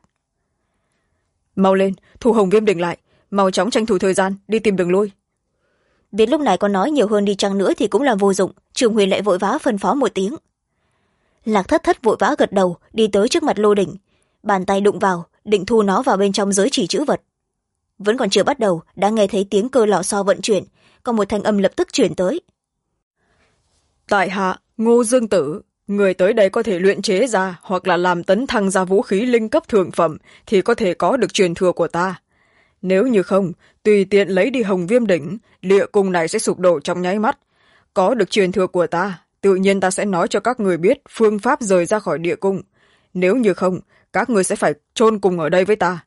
Mau lên, thu Hồng Viêm Đỉnh lại, mau chóng tranh thủ thời gian, đi tìm đường lui. Biết lúc này có nói nhiều hơn đi chăng nữa thì cũng là vô dụng, Trương Huyền lại vội vã phân phó một tiếng. Lạc Thất Thất vội vã gật đầu, đi tới trước mặt lô đỉnh. Bàn tay đụng vào, định thu nó vào bên trong giới chỉ chữ vật. Vẫn còn chưa bắt đầu, đã nghe thấy tiếng cơ lò xo vận chuyển, có một thanh âm lập tức chuyển tới. Tại hạ, Ngô Dương Tử, người tới đây có thể luyện chế ra hoặc là làm tấn thăng ra vũ khí linh cấp thượng phẩm thì có thể có được truyền thừa của ta. Nếu như không, tùy tiện lấy đi Hồng Viêm Đỉnh, địa cung này sẽ sụp đổ trong nháy mắt. Có được truyền thừa của ta, tự nhiên ta sẽ nói cho các người biết phương pháp rời ra khỏi địa cung. Nếu như không, các người sẽ phải chôn cùng ở đây với ta.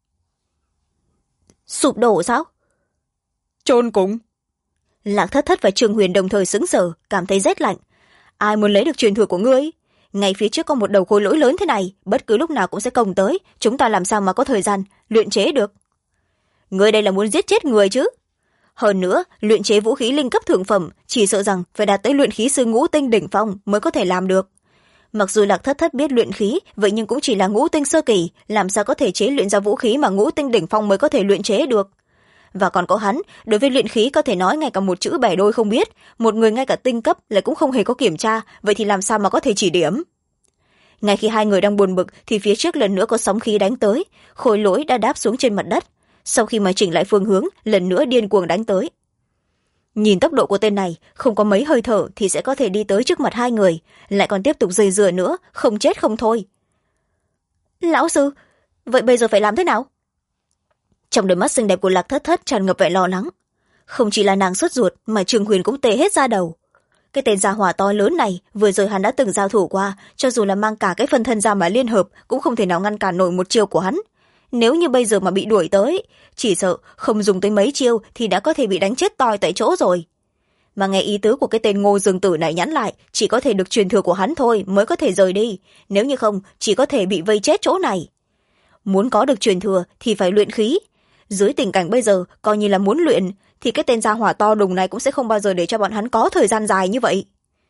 Sụp đổ sao? Chôn cùng? Lạc Thất Thất và Trương Huyền đồng thời sững sờ, cảm thấy rét lạnh. Ai muốn lấy được truyền thừa của ngươi? Ngay phía trước có một đầu khối lỗi lớn thế này, bất cứ lúc nào cũng sẽ công tới, chúng ta làm sao mà có thời gian luyện chế được? Ngươi đây là muốn giết chết người chứ? Hơn nữa, luyện chế vũ khí linh cấp thượng phẩm chỉ sợ rằng phải đạt tới luyện khí sư ngũ tinh đỉnh phong mới có thể làm được. Mặc dù Lạc Thất Thất biết luyện khí, vậy nhưng cũng chỉ là ngũ tinh sơ kỳ, làm sao có thể chế luyện ra vũ khí mà ngũ tinh đỉnh phong mới có thể luyện chế được. Và còn có hắn, đối với luyện khí có thể nói ngay cả một chữ bẻ đôi không biết, một người ngay cả tinh cấp lại cũng không hề có kiểm tra, vậy thì làm sao mà có thể chỉ điểm. Ngay khi hai người đang buồn bực thì phía trước lần nữa có sóng khí đánh tới, khối lỗi đã đáp xuống trên mặt đất, sau khi mà chỉnh lại phương hướng, lần nữa điên cuồng đánh tới. Nhìn tốc độ của tên này, không có mấy hơi thở thì sẽ có thể đi tới trước mặt hai người, lại còn tiếp tục dây dừa nữa, không chết không thôi. Lão sư, vậy bây giờ phải làm thế nào? Trong đôi mắt xinh đẹp của Lạc Thất Thất tràn ngập vẻ lo lắng. Không chỉ là nàng sốt ruột mà Trương Huyền cũng tê hết da đầu. Cái tên gia hỏa to lớn này vừa rồi hắn đã từng giao thủ qua, cho dù là mang cả cái phân thân ra mà liên hợp cũng không thể nào ngăn cản nổi một chiêu của hắn. Nếu như bây giờ mà bị đuổi tới, chỉ sợ không dùng tới mấy chiêu thì đã có thể bị đánh chết toi tại chỗ rồi. Mà nghe ý tứ của cái tên Ngô Dương Tử này nhắn lại, chỉ có thể được truyền thừa của hắn thôi mới có thể rời đi, nếu như không chỉ có thể bị vây chết chỗ này. Muốn có được truyền thừa thì phải luyện khí. Dưới tình cảnh bây giờ, coi như là muốn luyện, thì cái tên gia hỏa to đùng này cũng sẽ không bao giờ để cho bọn hắn có thời gian dài như vậy.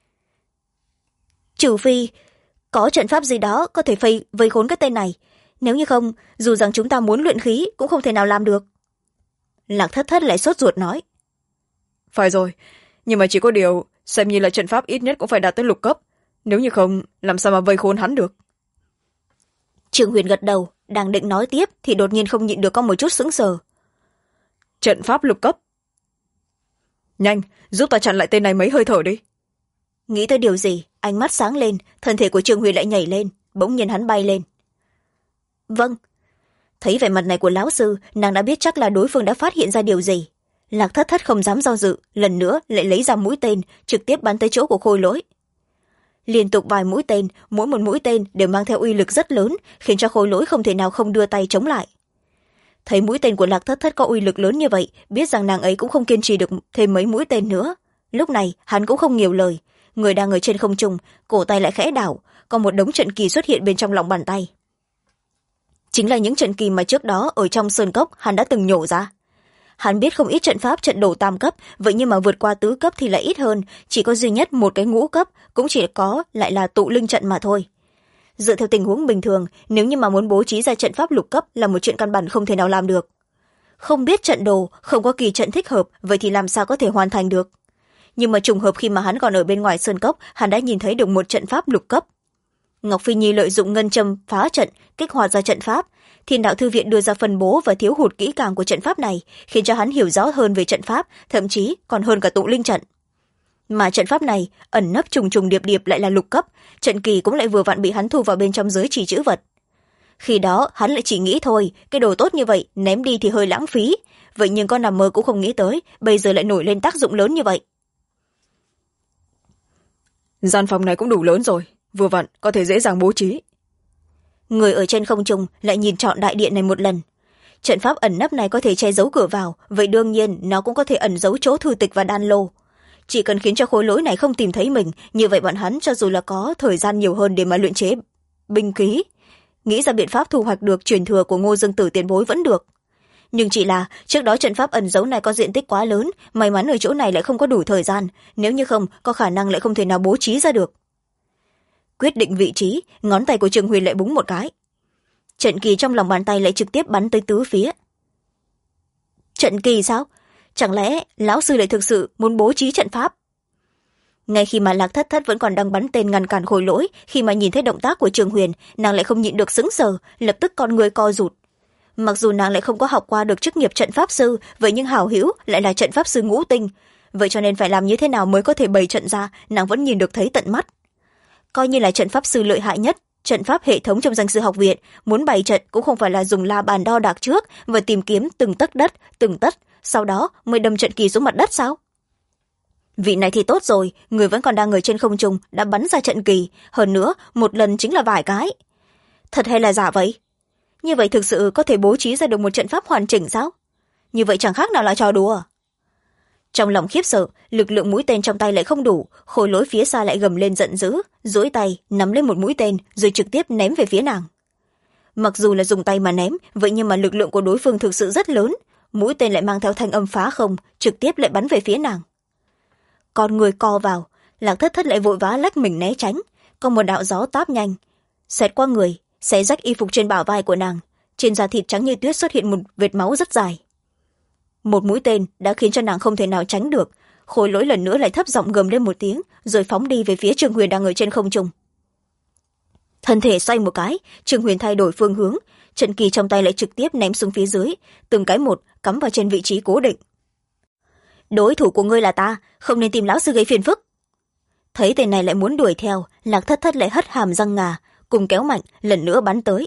Trừ phi, có trận pháp gì đó có thể vây khốn cái tên này. Nếu như không, dù rằng chúng ta muốn luyện khí cũng không thể nào làm được. Lạc Thất Thất lại sốt ruột nói. Phải rồi, nhưng mà chỉ có điều, xem như là trận pháp ít nhất cũng phải đạt tới lục cấp. Nếu như không, làm sao mà vây khốn hắn được? Trương Huyền gật đầu, đang định nói tiếp thì đột nhiên không nhịn được có một chút sững sờ. Trận pháp lục cấp? nhanh giúp ta chặn lại tên này mấy hơi thở đi. Nghĩ tới điều gì, ánh mắt sáng lên, thân thể của Trương Huyền lại nhảy lên, bỗng nhiên hắn bay lên. Vâng. Thấy vẻ mặt này của lão sư, nàng đã biết chắc là đối phương đã phát hiện ra điều gì. Lạc Thất Thất không dám do dự, lần nữa lại lấy ra mũi tên, trực tiếp bắn tới chỗ của Khôi Lỗi. Liên tục vài mũi tên, mỗi một mũi tên đều mang theo uy lực rất lớn, khiến cho Khôi Lỗi không thể nào không đưa tay chống lại. Thấy mũi tên của Lạc Thất Thất có uy lực lớn như vậy, biết rằng nàng ấy cũng không kiên trì được thêm mấy mũi tên nữa. Lúc này hắn cũng không nhiều lời, người đang ở trên không trung, cổ tay lại khẽ đảo, còn một đống trận kỳ xuất hiện bên trong lòng bàn tay. Chính là những trận kỳ mà trước đó ở trong sơn cốc hắn đã từng nhổ ra. Hắn biết không ít trận pháp trận đồ tam cấp, vậy nhưng mà vượt qua tứ cấp thì lại ít hơn, chỉ có duy nhất một cái ngũ cấp, cũng chỉ có lại là tụ linh trận mà thôi. Dựa theo tình huống bình thường, nếu như mà muốn bố trí ra trận pháp lục cấp là một chuyện căn bản không thể nào làm được. Không biết trận đồ, không có kỳ trận thích hợp, vậy thì làm sao có thể hoàn thành được. Nhưng mà trùng hợp khi mà hắn còn ở bên ngoài sơn cốc, hắn đã nhìn thấy được một trận pháp lục cấp. Ngọc Phi Nhi lợi dụng ngân châm phá trận, kích hoạt ra trận pháp. Thiên đạo thư viện đưa ra phân bố và thiếu hụt kỹ càng của trận pháp này, khiến cho hắn hiểu rõ hơn về trận pháp, thậm chí còn hơn cả tụ linh trận. Mà trận pháp này ẩn nấp trùng trùng điệp điệp lại là lục cấp, trận kỳ cũng lại vừa vặn bị hắn thu vào bên trong giới chỉ chữ vật. Khi đó hắn lại chỉ nghĩ thôi, cái đồ tốt như vậy ném đi thì hơi lãng phí, vậy nhưng con nằm mơ cũng không nghĩ tới bây giờ lại nổi lên tác dụng lớn như vậy. Gian phòng này cũng đủ lớn rồi, vừa vặn có thể dễ dàng bố trí. Người ở trên không trung lại nhìn trọn đại điện này một lần. Trận pháp ẩn nấp này có thể che giấu cửa vào, vậy đương nhiên nó cũng có thể ẩn giấu chỗ thư tịch và đan lô. Chỉ cần khiến cho Khối Lỗi này không tìm thấy mình, như vậy bọn hắn cho dù là có thời gian nhiều hơn để mà luyện chế binh khí, nghĩ ra biện pháp thu hoạch được truyền thừa của Ngô Dương Tử tiền bối vẫn được. Nhưng chỉ là trước đó trận pháp ẩn giấu này có diện tích quá lớn, may mắn ở chỗ này lại không có đủ thời gian, nếu như không có khả năng lại không thể nào bố trí ra được. Quyết định vị trí, ngón tay của Trương Huyền lại búng một cái. Trận kỳ trong lòng bàn tay lại trực tiếp bắn tới tứ phía. Trận kỳ sao? Chẳng lẽ lão sư lại thực sự muốn bố trí trận pháp? Ngay khi mà Lạc Thất Thất vẫn còn đang bắn tên ngăn cản Khôi Lỗi, khi mà nhìn thấy động tác của Trương Huyền, nàng lại không nhịn được sững sờ, lập tức con người co rụt. Mặc dù nàng lại không có học qua được chức nghiệp trận pháp sư, vậy nhưng hảo hữu lại là trận pháp sư ngũ tinh, vậy cho nên phải làm như thế nào mới có thể bày trận ra, nàng vẫn nhìn được thấy tận mắt. Coi như là trận pháp sư lợi hại nhất, trận pháp hệ thống trong danh sư học viện, muốn bày trận cũng không phải là dùng la bàn đo đạc trước và tìm kiếm từng tấc đất, từng tấc, sau đó mới đâm trận kỳ xuống mặt đất sao? Vị này thì tốt rồi, người vẫn còn đang ở trên không trung đã bắn ra trận kỳ, hơn nữa một lần chính là vài cái. Thật hay là giả vậy? Như vậy thực sự có thể bố trí ra được một trận pháp hoàn chỉnh sao? Như vậy chẳng khác nào là trò đùa. Trong lòng khiếp sợ, lực lượng mũi tên trong tay lại không đủ, Khối Lỗi phía xa lại gầm lên giận dữ, duỗi tay nắm lên một mũi tên rồi trực tiếp ném về phía nàng. Mặc dù là dùng tay mà ném, vậy nhưng mà lực lượng của đối phương thực sự rất lớn, mũi tên lại mang theo thanh âm phá không, trực tiếp lại bắn về phía nàng. Con người co vào, Lạc Thất Thất lại vội vã lách mình né tránh, còn một đạo gió táp nhanh xẹt qua người, xé rách y phục trên bả vai của nàng, trên da thịt trắng như tuyết xuất hiện một vệt máu rất dài. Một mũi tên đã khiến cho nàng không thể nào tránh được, Khối Lỗi lần nữa lại thấp giọng gầm lên một tiếng rồi phóng đi về phía Trương Huyền đang ở trên không trung. Thân thể xoay một cái, Trương Huyền thay đổi phương hướng, trận kỳ trong tay lại trực tiếp ném xuống phía dưới, từng cái một cắm vào trên vị trí cố định. Đối thủ của ngươi là ta, không nên tìm lão sư gây phiền phức. Thấy tên này lại muốn đuổi theo, Lạc Thất Thất lại hất hàm răng ngà, cùng kéo mạnh lần nữa bắn tới.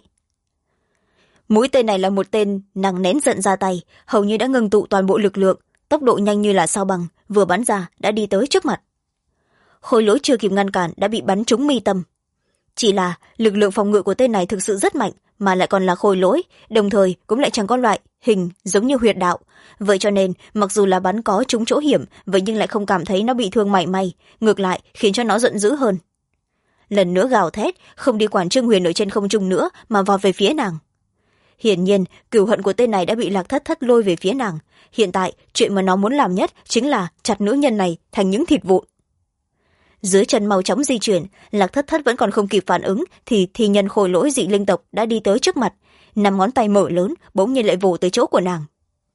Mũi tên này là một tên nàng nén giận ra tay, hầu như đã ngừng tụ toàn bộ lực lượng, tốc độ nhanh như là sao băng, vừa bắn ra đã đi tới trước mặt. Khối Lỗi chưa kịp ngăn cản đã bị bắn trúng mi tâm. Chỉ là lực lượng phòng ngự của tên này thực sự rất mạnh, mà lại còn là Khối Lỗi, đồng thời cũng lại chẳng có loại hình giống như huyệt đạo, vậy cho nên mặc dù là bắn có trúng chỗ hiểm, vậy nhưng lại không cảm thấy nó bị thương mảy may, ngược lại khiến cho nó giận dữ hơn. Lần nữa gào thét, không đi quản Trương Huyền ở trên không trung nữa mà vọt về phía nàng. Hiển nhiên cừu hận của tên này đã bị Lạc Thất Thất lôi về phía nàng, hiện tại chuyện mà nó muốn làm nhất chính là chặt nữ nhân này thành những thịt vụn. Dưới chân mau chóng di chuyển, Lạc Thất Thất vẫn còn không kịp phản ứng thì thi nhân Khôi Lỗi dị linh tộc đã đi tới trước mặt, 5 ngón tay mở lớn bỗng nhiên lại vồ tới chỗ của nàng.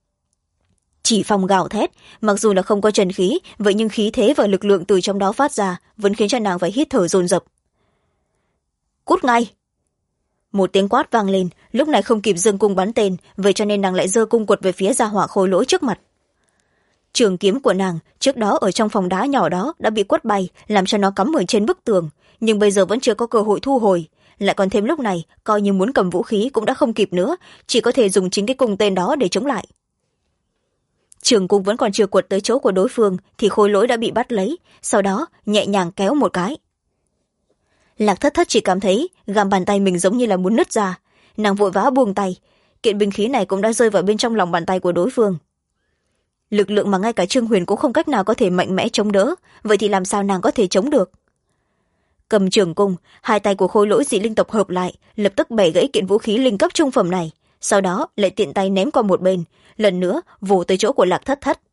Chỉ phong gào thét, mặc dù là không có chân khí, vậy nhưng khí thế và lực lượng từ trong đó phát ra vẫn khiến cho nàng phải hít thở dồn dập. Cút ngay! Một tiếng quát vang lên, lúc này không kịp giương cung bắn tên, vậy cho nên nàng lại giơ cung quật về phía gia hỏa Khôi Lỗi trước mặt. trường kiếm của nàng trước đó ở trong phòng đá nhỏ đó đã bị quất bay, làm cho nó cắm ở trên bức tường, nhưng bây giờ vẫn chưa có cơ hội thu hồi, lại còn thêm lúc này coi như muốn cầm vũ khí cũng đã không kịp nữa, chỉ có thể dùng chính cái cung tên đó để chống lại. Trường cung vẫn còn chưa quật tới chỗ của đối phương thì Khôi Lỗi đã bị bắt lấy, sau đó nhẹ nhàng kéo một cái. Lạc Thất Thất chỉ cảm thấy gam bàn tay mình giống như là muốn nứt ra, nàng vội vã buông tay, kiện binh khí này cũng đã rơi vào bên trong lòng bàn tay của đối phương. Lực lượng mà ngay cả Trương Huyền cũng không cách nào có thể mạnh mẽ chống đỡ, vậy thì làm sao nàng có thể chống được? Cầm trường cung, hai tay của Khôi Lỗi dị linh tộc hợp lại, lập tức bẻ gãy kiện vũ khí linh cấp trung phẩm này, sau đó lại tiện tay ném qua một bên, lần nữa vồ tới chỗ của Lạc Thất Thất.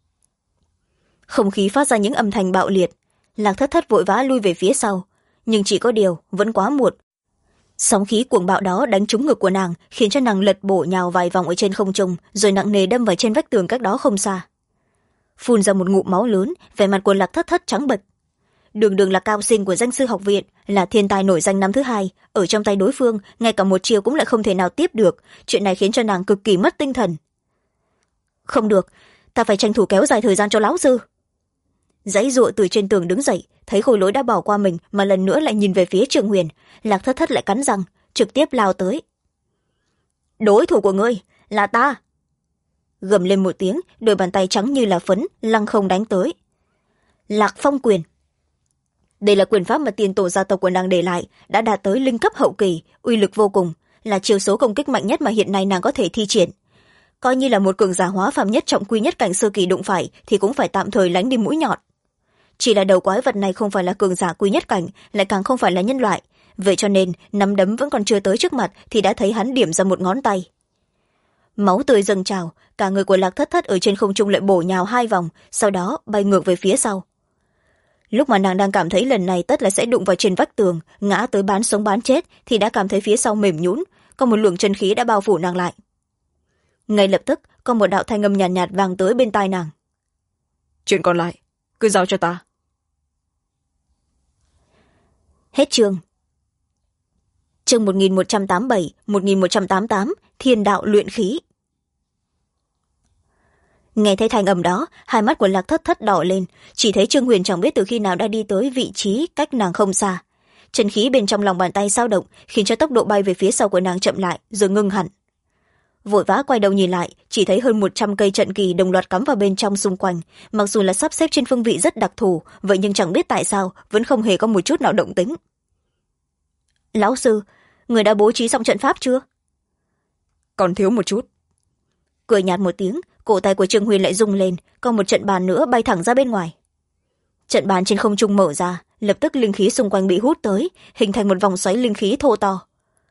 Không khí phát ra những âm thanh bạo liệt, Lạc Thất Thất vội vã lui về phía sau, nhưng chỉ có điều vẫn quá muộn. Sóng khí cuồng bạo đó đánh trúng ngực của nàng, khiến cho nàng lật bổ nhào vài vòng ở trên không trung, rồi nặng nề đâm vào trên vách tường cách đó không xa. Phun ra một ngụm máu lớn, vẻ mặt của Lạc Thất Thất trắng bệch. Đường đường là cao sinh của danh sư học viện, là thiên tài nổi danh năm thứ hai, ở trong tay đối phương ngay cả một chiều cũng lại không thể nào tiếp được, chuyện này khiến cho nàng cực kỳ mất tinh thần. Không được, ta phải tranh thủ kéo dài thời gian cho lão sư. Giãy giụa từ trên tường đứng dậy, thấy Khôi Lỗi đã bỏ qua mình mà lần nữa lại nhìn về phía Trương Huyền, Lạc Thất Thất lại cắn răng trực tiếp lao tới. Đối thủ của ngươi là ta. Gầm lên một tiếng, đôi bàn tay trắng như là phấn lăng không đánh tới. Lạc Phong quyền. Đây là quyền pháp mà tiền tổ gia tộc của nàng để lại, đã đạt tới linh cấp hậu kỳ, uy lực vô cùng, là chiêu số công kích mạnh nhất mà hiện nay nàng có thể thi triển. Coi như là một cường giả hóa phàm nhất trọng quy nhất cảnh sơ kỳ đụng phải thì cũng phải tạm thời lánh đi mũi nhọn. Chỉ là đầu quái vật này không phải là cường giả quy nhất cảnh, lại càng không phải là nhân loại, vậy cho nên nắm đấm vẫn còn chưa tới trước mặt thì đã thấy hắn điểm ra một ngón tay. Máu tươi dâng trào, cả người của Lạc Thất Thất ở trên không trung lại bổ nhào hai vòng, sau đó bay ngược về phía sau. Lúc mà nàng đang cảm thấy lần này tất là sẽ đụng vào trên vách tường, ngã tới bán sống bán chết, thì đã cảm thấy phía sau mềm nhũn, có một luồng chân khí đã bao phủ nàng lại. Ngay lập tức có một đạo thanh âm nhàn nhạt vang tới bên tai nàng. Chuyện còn lại cứ giao cho ta. Hết chương. Chương 1187, 1188, Thiên đạo luyện khí. Nghe thấy thanh âm đó, hai mắt của Lạc Thất Thất đỏ lên, chỉ thấy Trương Huyền chẳng biết từ khi nào đã đi tới vị trí cách nàng không xa. Chân khí bên trong lòng bàn tay dao động, khiến cho tốc độ bay về phía sau của nàng chậm lại, rồi ngưng hẳn. Vội vã quay đầu nhìn lại, chỉ thấy hơn 100 cây trận kỳ đồng loạt cắm vào bên trong xung quanh, mặc dù là sắp xếp trên phương vị rất đặc thù, vậy nhưng chẳng biết tại sao vẫn không hề có một chút nào động tĩnh. Lão sư, người đã bố trí xong trận pháp chưa? Còn thiếu một chút. Cười nhạt một tiếng, cổ tay của Trương Huyền lại rung lên, còn một trận bàn nữa bay thẳng ra bên ngoài. Trận bàn trên không trung mở ra, lập tức linh khí xung quanh bị hút tới, hình thành một vòng xoáy linh khí thô to.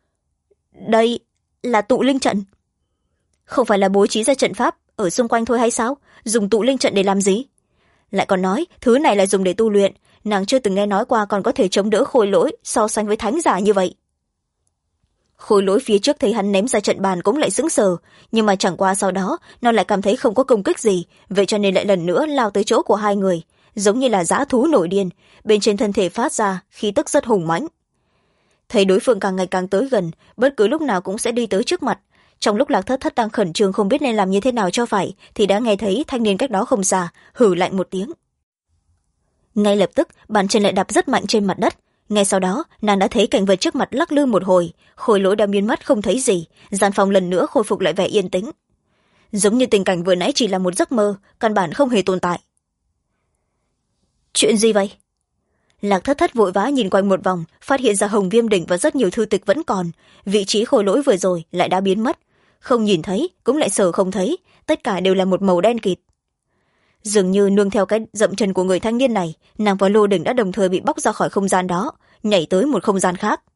Đây là tụ linh trận. Không phải là bố trí ra trận pháp ở xung quanh thôi hay sao? Dùng tụ linh trận để làm gì? Lại còn nói thứ này là dùng để tu luyện, nàng chưa từng nghe nói qua còn có thể chống đỡ Khôi Lỗi so sánh với thánh giả như vậy. Khôi Lỗi phía trước thấy hắn ném ra trận bàn cũng lại sững sờ, nhưng mà chẳng qua sau đó nó lại cảm thấy không có công kích gì, vậy cho nên lại lần nữa lao tới chỗ của hai người, giống như là dã thú nổi điên, bên trên thân thể phát ra khí tức rất hùng mãnh. Thấy đối phương càng ngày càng tới gần, bất cứ lúc nào cũng sẽ đi tới trước mặt. Trong lúc Lạc Thất Thất đang khẩn trương không biết nên làm như thế nào cho phải, thì đã nghe thấy thanh niên cách đó không xa hử lạnh một tiếng. Ngay lập tức bàn chân lại đạp rất mạnh trên mặt đất. Ngay sau đó nàng đã thấy cảnh vật trước mặt lắc lư một hồi, Khôi Lỗi đã biến mất không thấy gì, gian phòng lần nữa khôi phục lại vẻ yên tĩnh, giống như tình cảnh vừa nãy chỉ là một giấc mơ, căn bản không hề tồn tại. Chuyện gì vậy? Lạc Thất Thất vội vã nhìn quanh một vòng, phát hiện ra Hồng Viêm đỉnh và rất nhiều thư tịch vẫn còn, vị trí Khôi Lỗi vừa rồi lại đã biến mất, không nhìn thấy cũng lại sờ không thấy, tất cả đều là một màu đen kịt. Dường như nương theo cái dậm chân của người thanh niên này, nàng và Lô Đỉnh đã đồng thời bị bóc ra khỏi không gian đó, nhảy tới một không gian khác.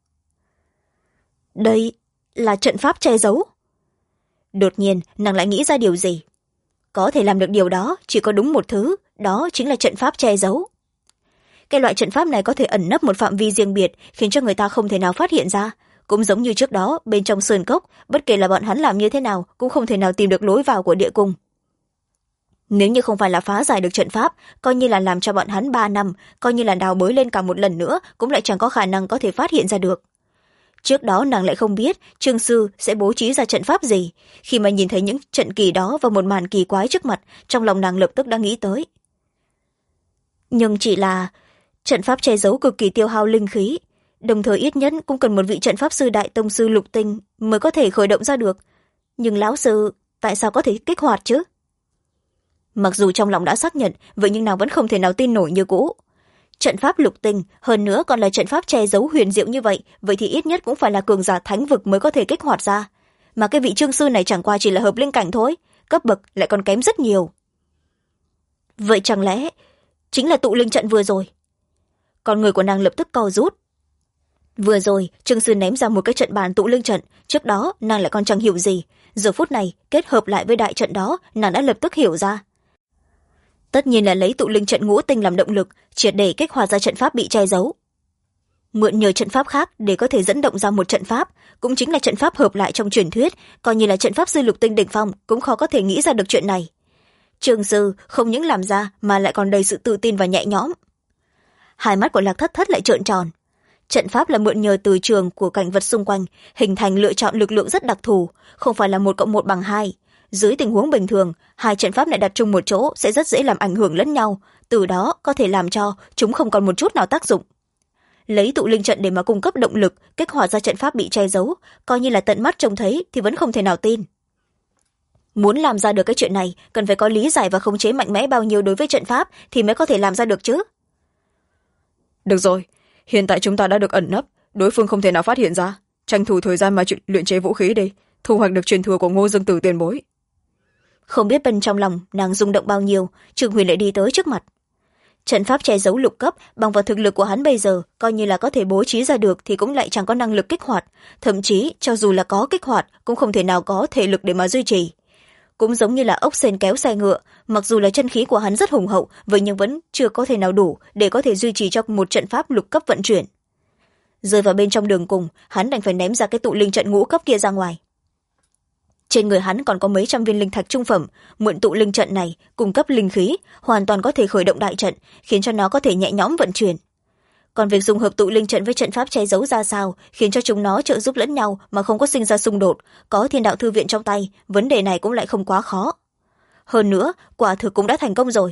Đây là trận pháp che giấu. Đột nhiên nàng lại nghĩ ra điều gì. Có thể làm được điều đó chỉ có đúng một thứ, đó chính là trận pháp che giấu. Cái loại trận pháp này có thể ẩn nấp một phạm vi riêng biệt, khiến cho người ta không thể nào phát hiện ra, cũng giống như trước đó bên trong sơn cốc, bất kể là bọn hắn làm như thế nào cũng không thể nào tìm được lối vào của địa cung. Nếu như không phải là phá giải được trận pháp, coi như là làm cho bọn hắn 3 năm, coi như là đào bới lên cả một lần nữa cũng lại chẳng có khả năng có thể phát hiện ra được. trước đó nàng lại không biết trương sư sẽ bố trí ra trận pháp gì. Khi mà nhìn thấy những trận kỳ đó và một màn kỳ quái trước mặt, trong lòng nàng lập tức đã nghĩ tới. Nhưng chỉ là trận pháp che giấu cực kỳ tiêu hao linh khí, đồng thời ít nhất cũng cần một vị trận pháp sư đại tông sư lục tinh mới có thể khởi động ra được. Nhưng lão sư tại sao có thể kích hoạt chứ? Mặc dù trong lòng đã xác nhận, vậy nhưng nàng vẫn không thể nào tin nổi như cũ. Trận pháp lục tinh, hơn nữa còn là trận pháp che giấu huyền diệu như vậy thì ít nhất cũng phải là cường giả thánh vực mới có thể kích hoạt ra. Mà cái vị trương sư này chẳng qua chỉ là hợp linh cảnh thôi, cấp bậc lại còn kém rất nhiều. Vậy chẳng lẽ chính là tụ linh trận vừa rồi? Con người của nàng lập tức co rút. Vừa rồi trương sư ném ra một cái trận bàn tụ linh trận, trước đó nàng lại còn chẳng hiểu gì, giờ phút này kết hợp lại với đại trận đó, nàng đã lập tức hiểu ra. Tất nhiên là lấy tụ linh trận ngũ tinh làm động lực, triệt để kích hoạt ra trận pháp bị che giấu. Mượn nhờ trận pháp khác để có thể dẫn động ra một trận pháp, cũng chính là trận pháp hợp lại trong truyền thuyết, coi như là trận pháp sư lục tinh đỉnh phong cũng khó có thể nghĩ ra được chuyện này. Trương sư không những làm ra mà lại còn đầy sự tự tin và nhẹ nhõm. Hai mắt của Lạc Thất Thất lại trợn tròn. Trận pháp là mượn nhờ từ trường của cảnh vật xung quanh, hình thành lựa chọn lực lượng rất đặc thù, không phải là 1+1=2. Dưới tình huống bình thường, hai trận pháp lại đặt chung một chỗ sẽ rất dễ làm ảnh hưởng lẫn nhau, từ đó có thể làm cho chúng không còn một chút nào tác dụng. Lấy tụ linh trận để mà cung cấp động lực, kích hoạt ra trận pháp bị che giấu, coi như là tận mắt trông thấy thì vẫn không thể nào tin. Muốn làm ra được cái chuyện này, cần phải có lý giải và khống chế mạnh mẽ bao nhiêu đối với trận pháp thì mới có thể làm ra được chứ. Được rồi, hiện tại chúng ta đã được ẩn nấp, đối phương không thể nào phát hiện ra. Tranh thủ thời gian mà luyện chế vũ khí đi, thu hoạch được truyền thừa của Ngô Dương Tử tiền bối. Không biết bên trong lòng nàng rung động bao nhiêu, Trương Huyền lại đi tới trước mặt. Trận pháp che giấu lục cấp bằng vào thực lực của hắn bây giờ, coi như là có thể bố trí ra được thì cũng lại chẳng có năng lực kích hoạt, thậm chí cho dù là có kích hoạt cũng không thể nào có thể lực để mà duy trì. Cũng giống như là ốc sên kéo xe ngựa, mặc dù là chân khí của hắn rất hùng hậu, vậy nhưng vẫn chưa có thể nào đủ để có thể duy trì cho một trận pháp lục cấp vận chuyển. Rơi vào bên trong đường cùng, hắn đành phải ném ra cái tụ linh trận ngũ cấp kia ra ngoài. Trên người hắn còn có mấy trăm viên linh thạch trung phẩm, mượn tụ linh trận này cung cấp linh khí, hoàn toàn có thể khởi động đại trận, khiến cho nó có thể nhẹ nhõm vận chuyển. Còn việc dùng hợp tụ linh trận với trận pháp che giấu ra sao, khiến cho chúng nó trợ giúp lẫn nhau mà không có sinh ra xung đột, có thiên đạo thư viện trong tay, vấn đề này cũng lại không quá khó. Hơn nữa, quả thực cũng đã thành công rồi.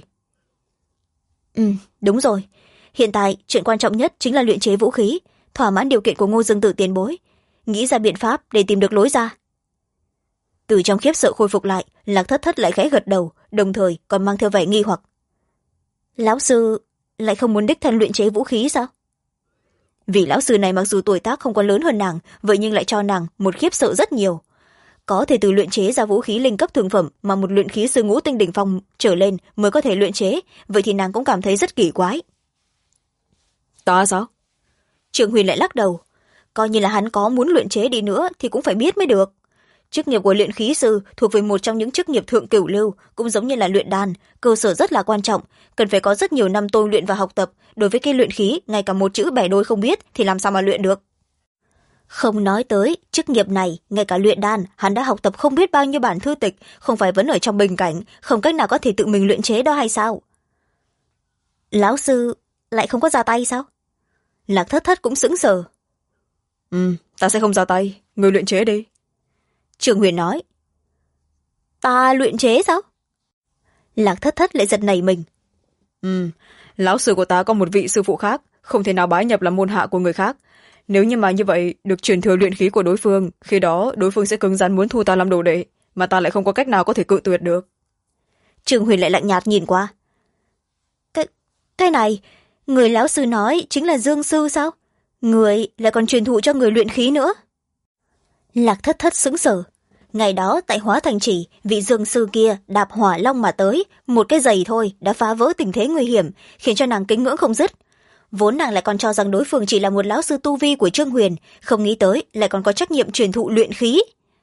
Đúng rồi. Hiện tại, chuyện quan trọng nhất chính là luyện chế vũ khí, thỏa mãn điều kiện của Ngô Dương Tử tiền bối, nghĩ ra biện pháp để tìm được lối ra. Từ trong khiếp sợ khôi phục lại, Lạc Thất Thất lại khẽ gật đầu, đồng thời còn mang theo vẻ nghi hoặc. Lão sư lại không muốn đích thân luyện chế vũ khí sao? Vì lão sư này mặc dù tuổi tác không có lớn hơn nàng, vậy nhưng lại cho nàng một khiếp sợ rất nhiều. Có thể từ luyện chế ra vũ khí linh cấp thường phẩm mà một luyện khí sư ngũ tinh đỉnh phong trở lên mới có thể luyện chế, vậy thì nàng cũng cảm thấy rất kỳ quái. Ta sao? Trường Huyền lại lắc đầu. Coi như là hắn có muốn luyện chế đi nữa thì cũng phải biết mới được. Chức nghiệp của luyện khí sư thuộc về một trong những chức nghiệp thượng cửu lưu, cũng giống như là luyện đan, cơ sở rất là quan trọng, cần phải có rất nhiều năm tôi luyện và học tập. Đối với cái luyện khí, ngay cả một chữ bẻ đôi không biết thì làm sao mà luyện được. Không nói tới chức nghiệp này, ngay cả luyện đan hắn đã học tập không biết bao nhiêu bản thư tịch, không phải vẫn ở trong bình cảnh, không cách nào có thể tự mình luyện chế đó hay sao? Lão sư lại không có ra tay sao? Lạc Thất Thất cũng sững sờ. Ta sẽ không ra tay, người luyện chế đi. Trường Huyền nói. Ta luyện chế sao? Lạc Thất Thất lại giật nảy mình. Lão sư của ta có một vị sư phụ khác, không thể nào bái nhập làm môn hạ của người khác. Nếu như mà như vậy được truyền thừa luyện khí của đối phương, khi đó đối phương sẽ cứng rắn muốn thu ta làm đồ đệ, mà ta lại không có cách nào có thể cự tuyệt được. Trường Huyền lại lạnh nhạt nhìn qua. Cái này, người lão sư nói chính là Dương sư sao? Người lại còn truyền thụ cho người luyện khí nữa. Lạc Thất Thất sững sờ. Ngày đó tại Hóa Thành Chỉ, vị Dương sư kia đạp hỏa long mà tới, một cái giày thôi đã phá vỡ tình thế nguy hiểm, khiến cho nàng kính ngưỡng không dứt. Vốn nàng lại còn cho rằng đối phương chỉ là một lão sư tu vi của Trương Huyền, không nghĩ tới lại còn có trách nhiệm truyền thụ luyện khí.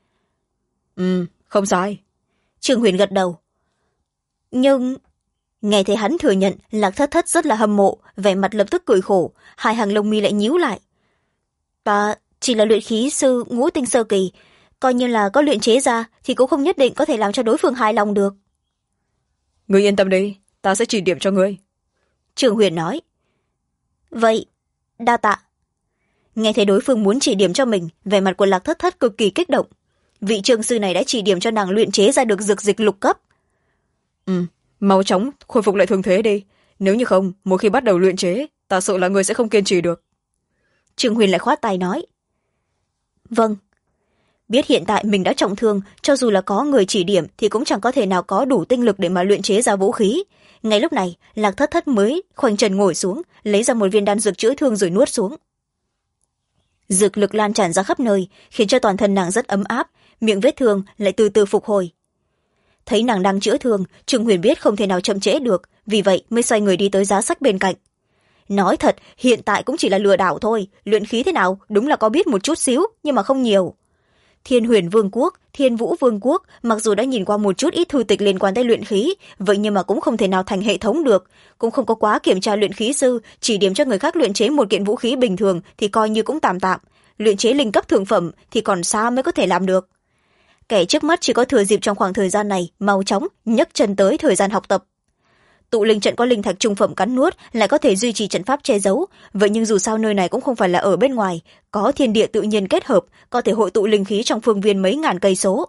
Không sai. Trương Huyền gật đầu. Nhưng nghe thấy hắn thừa nhận, Lạc Thất Thất rất là hâm mộ, vẻ mặt lập tức cười khổ, hai hàng lông mi lại nhíu lại. Ta chỉ là luyện khí sư ngũ tinh sơ kỳ, coi như là có luyện chế ra thì cũng không nhất định có thể làm cho đối phương hài lòng được. Ngươi yên tâm đi, ta sẽ chỉ điểm cho ngươi. Trường Huyền nói. Vậy, đa tạ. nghe thấy đối phương muốn chỉ điểm cho mình, vẻ mặt của Lạc Thất Thất cực kỳ kích động. Vị trương sư này đã chỉ điểm cho nàng luyện chế ra được dược dịch lục cấp. Mau chóng khôi phục lại thương thế đi, nếu như không một khi bắt đầu luyện chế ta sợ là người sẽ không kiên trì được. Trương Huyền lại khoát tay nói. Vâng. Biết hiện tại mình đã trọng thương, cho dù là có người chỉ điểm thì cũng chẳng có thể nào có đủ tinh lực để mà luyện chế ra vũ khí. Ngay lúc này Lạc Thất Thất mới khoanh chân ngồi xuống, lấy ra một viên đan dược chữa thương rồi nuốt xuống. Dược lực lan tràn ra khắp nơi, khiến cho toàn thân nàng rất ấm áp, miệng vết thương lại từ từ phục hồi. Thấy nàng đang chữa thương, Trương Huyền biết không thể nào chậm trễ được, vì vậy mới xoay người đi tới giá sách bên cạnh. Nói thật, hiện tại cũng chỉ là lừa đảo thôi, luyện khí thế nào đúng là có biết một chút xíu, nhưng mà không nhiều. Thiên Huyền Vương quốc, Thiên Vũ Vương quốc mặc dù đã nhìn qua một chút ít thư tịch liên quan tới luyện khí, vậy nhưng mà cũng không thể nào thành hệ thống được, cũng không có quá kiểm tra luyện khí sư, chỉ điểm cho người khác luyện chế một kiện vũ khí bình thường thì coi như cũng tạm tạm, luyện chế linh cấp thượng phẩm thì còn xa mới có thể làm được. Kẻ trước mắt chỉ có thừa dịp trong khoảng thời gian này mau chóng nhấc chân tới thời gian học tập. Tụ linh trận có linh thạch trung phẩm cắn nuốt, lại có thể duy trì trận pháp che giấu, vậy nhưng dù sao nơi này cũng không phải là ở bên ngoài, có thiên địa tự nhiên kết hợp, có thể hội tụ linh khí trong phương viên mấy ngàn cây số.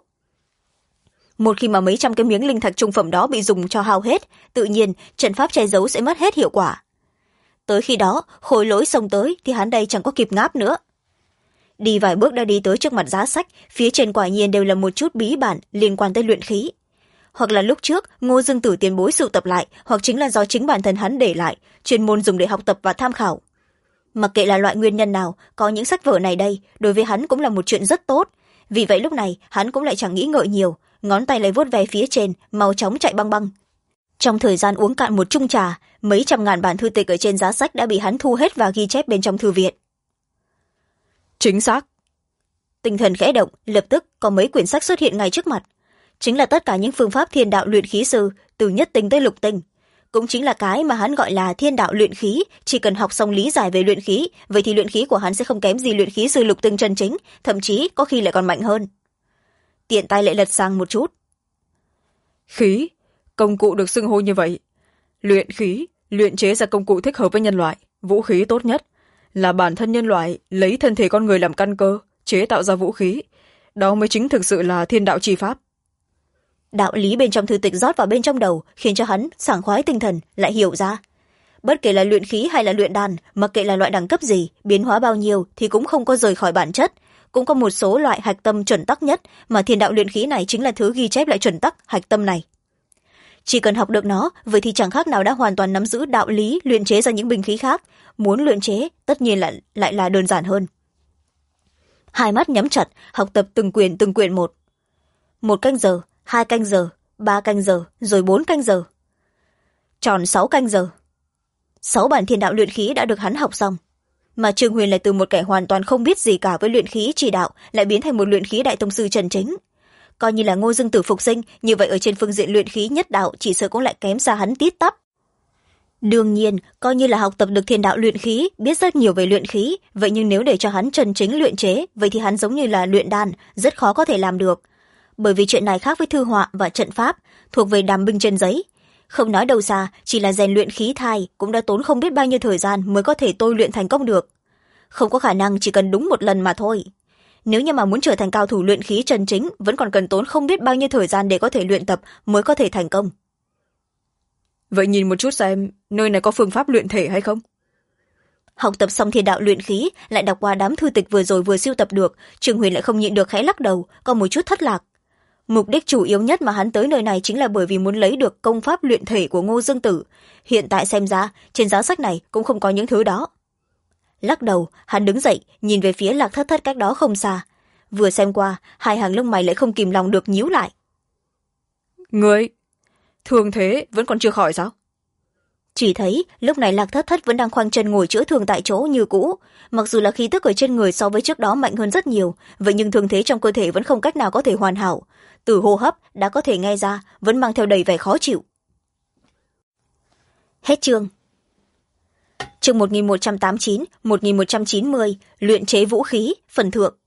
Một khi mà mấy trăm cái miếng linh thạch trung phẩm đó bị dùng cho hao hết, tự nhiên trận pháp che giấu sẽ mất hết hiệu quả. Tới khi đó Khôi Lỗi xông tới thì hắn đây chẳng có kịp ngáp nữa. Đi vài bước đã đi tới trước mặt giá sách, phía trên quả nhiên đều là một chút bí bản liên quan tới luyện khí. Hoặc là lúc trước Ngô Dương Tử tiền bối sưu tập lại, hoặc chính là do chính bản thân hắn để lại, chuyên môn dùng để học tập và tham khảo. Mặc kệ là loại nguyên nhân nào, có những sách vở này đây đối với hắn cũng là một chuyện rất tốt. Vì vậy lúc này hắn cũng lại chẳng nghĩ ngợi nhiều, ngón tay lại vuốt ve phía trên, mau chóng chạy băng băng. Trong thời gian uống cạn một chung trà, mấy trăm ngàn bản thư tịch ở trên giá sách đã bị hắn thu hết và ghi chép bên trong thư viện. Chính xác. Tinh thần khẽ động, lập tức có mấy quyển sách xuất hiện ngay trước mặt. Chính là tất cả những phương pháp thiên đạo luyện khí sư, từ nhất tinh tới lục tinh. Cũng chính là cái mà hắn gọi là thiên đạo luyện khí, chỉ cần học xong lý giải về luyện khí, vậy thì luyện khí của hắn sẽ không kém gì luyện khí sư lục tinh chân chính, thậm chí có khi lại còn mạnh hơn. Tiện tay lại lật sang một chút. Khí, công cụ được xưng hô như vậy. Luyện khí, luyện chế ra công cụ thích hợp với nhân loại, vũ khí tốt nhất là bản thân nhân loại lấy thân thể con người làm căn cơ, chế tạo ra vũ khí. Đó mới chính thực sự là thiên đạo chi pháp. Đạo lý bên trong thư tịch rót vào bên trong đầu, khiến cho hắn sảng khoái tinh thần, lại hiểu ra. Bất kể là luyện khí hay là luyện đan, mặc kệ là loại đẳng cấp gì, biến hóa bao nhiêu thì cũng không có rời khỏi bản chất. Cũng có một số loại hạch tâm chuẩn tắc nhất, mà thiên đạo luyện khí này chính là thứ ghi chép lại chuẩn tắc hạch tâm này. Chỉ cần học được nó, vậy thì chẳng khác nào đã hoàn toàn nắm giữ đạo lý luyện chế ra những binh khí khác. Muốn luyện chế, tất nhiên lại là đơn giản hơn. Hai mắt nhắm chặt, học tập từng quyển một. 1 canh giờ, 2 canh giờ, 3 canh giờ, rồi 4 canh giờ. Tròn 6 canh giờ. 6 bản thiên đạo luyện khí đã được hắn học xong. Mà Trương Huyền lại từ một kẻ hoàn toàn không biết gì cả với luyện khí chỉ đạo, lại biến thành một luyện khí đại tông sư chân chính. Coi như là Ngô Dương Tử phục sinh, như vậy ở trên phương diện luyện khí nhất đạo chỉ sợ cũng lại kém xa hắn tít tắp. Đương nhiên, coi như là học tập được thiên đạo luyện khí, biết rất nhiều về luyện khí, vậy nhưng nếu để cho hắn chân chính luyện chế, vậy thì hắn giống như là luyện đan, rất khó có thể làm được. Bởi vì chuyện này khác với thư họa và trận pháp, thuộc về đàm binh trên giấy. Không nói đâu xa, chỉ là rèn luyện khí thai cũng đã tốn không biết bao nhiêu thời gian mới có thể tôi luyện thành công được. Không có khả năng chỉ cần đúng một lần mà thôi. Nếu như mà muốn trở thành cao thủ luyện khí chân chính, vẫn còn cần tốn không biết bao nhiêu thời gian để có thể luyện tập mới có thể thành công. Vậy nhìn một chút xem, nơi này có phương pháp luyện thể hay không? Học tập xong thiên đạo luyện khí, lại đọc qua đám thư tịch vừa rồi vừa sưu tập được, Trương Huyền lại không nhịn được khẽ lắc đầu, có một chút thất lạc. Mục đích chủ yếu nhất mà hắn tới nơi này chính là bởi vì muốn lấy được công pháp luyện thể của Ngô Dương Tử. Hiện tại xem ra, trên giá sách này cũng không có những thứ đó. Lắc đầu, hắn đứng dậy, nhìn về phía Lạc Thất Thất cách đó không xa. Vừa xem qua, hai hàng lông mày lại không kìm lòng được nhíu lại. Người, thương thế vẫn còn chưa khỏi sao? Chỉ thấy lúc này Lạc Thất Thất vẫn đang khoanh chân ngồi chữa thương tại chỗ như cũ. Mặc dù là khí tức ở trên người so với trước đó mạnh hơn rất nhiều, vậy nhưng thương thế trong cơ thể vẫn không cách nào có thể hoàn hảo. Từ hô hấp đã có thể nghe ra, vẫn mang theo đầy vẻ khó chịu. Hết chương. Chương 1189, 1190, luyện chế vũ khí, phần thượng.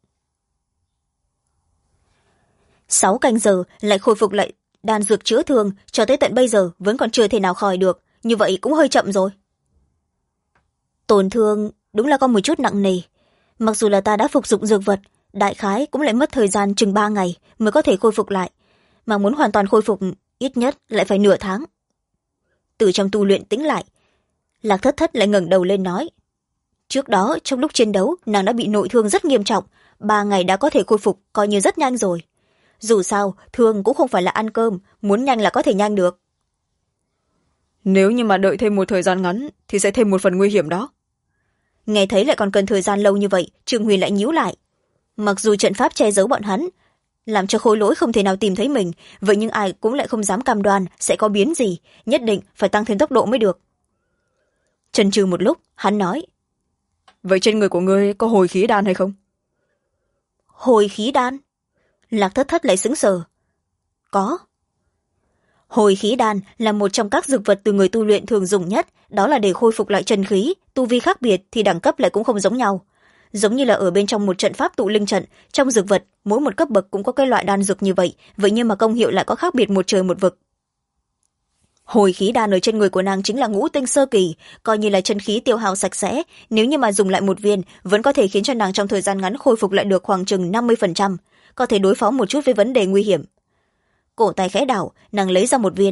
6 canh giờ lại khôi phục lại đan dược chữa thương, cho tới tận bây giờ vẫn còn chưa thể nào khỏi được, như vậy cũng hơi chậm rồi. Tổn thương đúng là có một chút nặng nề, mặc dù là ta đã phục dụng dược vật, đại khái cũng lại mất thời gian chừng 3 ngày mới có thể khôi phục lại, mà muốn hoàn toàn khôi phục ít nhất lại phải nửa tháng. Từ trong tu luyện tĩnh lại, Lạc Thất Thất lại ngẩng đầu lên nói, trước đó trong lúc chiến đấu nàng đã bị nội thương rất nghiêm trọng, 3 ngày đã có thể khôi phục coi như rất nhanh rồi. Dù sao thương cũng không phải là ăn cơm, muốn nhanh là có thể nhanh được. Nếu như mà đợi thêm một thời gian ngắn thì sẽ thêm một phần nguy hiểm đó. Nghe thấy lại còn cần thời gian lâu như vậy, Trương Huyền lại nhíu lại. Mặc dù trận pháp che giấu bọn hắn, làm cho Khôi Lỗi không thể nào tìm thấy mình, vậy nhưng ai cũng lại không dám cam đoan sẽ có biến gì, nhất định phải tăng thêm tốc độ mới được. Chần chừ một lúc, hắn nói, vậy trên người của ngươi có hồi khí đan hay không? Hồi khí đan? Lạc Thất Thất lại sững sờ. Có. Hồi khí đan là một trong các dược vật từ người tu luyện thường dùng nhất, đó là để khôi phục lại chân khí, tu vi khác biệt thì đẳng cấp lại cũng không giống nhau. Giống như là ở bên trong một trận pháp tụ linh trận, trong dược vật, mỗi một cấp bậc cũng có cái loại đan dược như vậy, vậy nhưng mà công hiệu lại có khác biệt một trời một vực. Hồi khí đan ở trên người của nàng chính là ngũ tinh sơ kỳ, coi như là chân khí tiêu hao sạch sẽ, nếu như mà dùng lại một viên, vẫn có thể khiến cho nàng trong thời gian ngắn khôi phục lại được khoảng chừng 50%, có thể đối phó một chút với vấn đề nguy hiểm. Cổ tay khẽ đảo, nàng lấy ra một viên.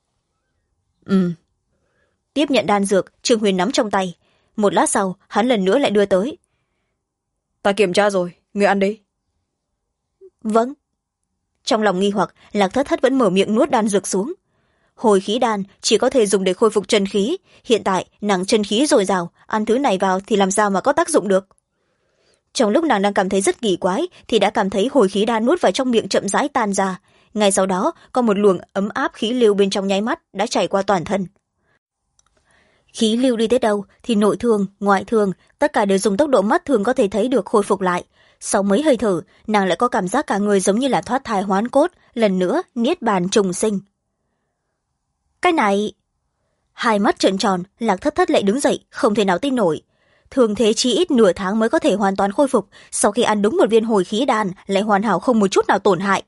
Tiếp nhận đan dược, Trương Huyền nắm trong tay. Một lát sau, hắn lần nữa lại đưa tới. Ta kiểm tra rồi, ngươi ăn đi. Vâng. Trong lòng nghi hoặc, Lạc Thất Thất vẫn mở miệng nuốt đan dược xuống. Hồi khí đan chỉ có thể dùng để khôi phục chân khí, hiện tại nàng chân khí dồi dào, ăn thứ này vào thì làm sao mà có tác dụng được. Trong lúc nàng đang cảm thấy rất kỳ quái thì đã cảm thấy hồi khí đan nuốt vào trong miệng chậm rãi tan ra, ngay sau đó có một luồng ấm áp khí lưu bên trong nháy mắt đã chảy qua toàn thân. Khí lưu đi tới đâu thì nội thương, ngoại thương, tất cả đều dùng tốc độ mắt thường có thể thấy được khôi phục lại. Sau mấy hơi thở, nàng lại có cảm giác cả người giống như là thoát thai hoán cốt, lần nữa niết bàn trùng sinh. Cái này... Hai mắt trợn tròn, Lạc Thất Thất lại đứng dậy, không thể nào tin nổi. Thường thế chỉ ít nửa tháng mới có thể hoàn toàn khôi phục, sau khi ăn đúng một viên hồi khí đan lại hoàn hảo không một chút nào tổn hại.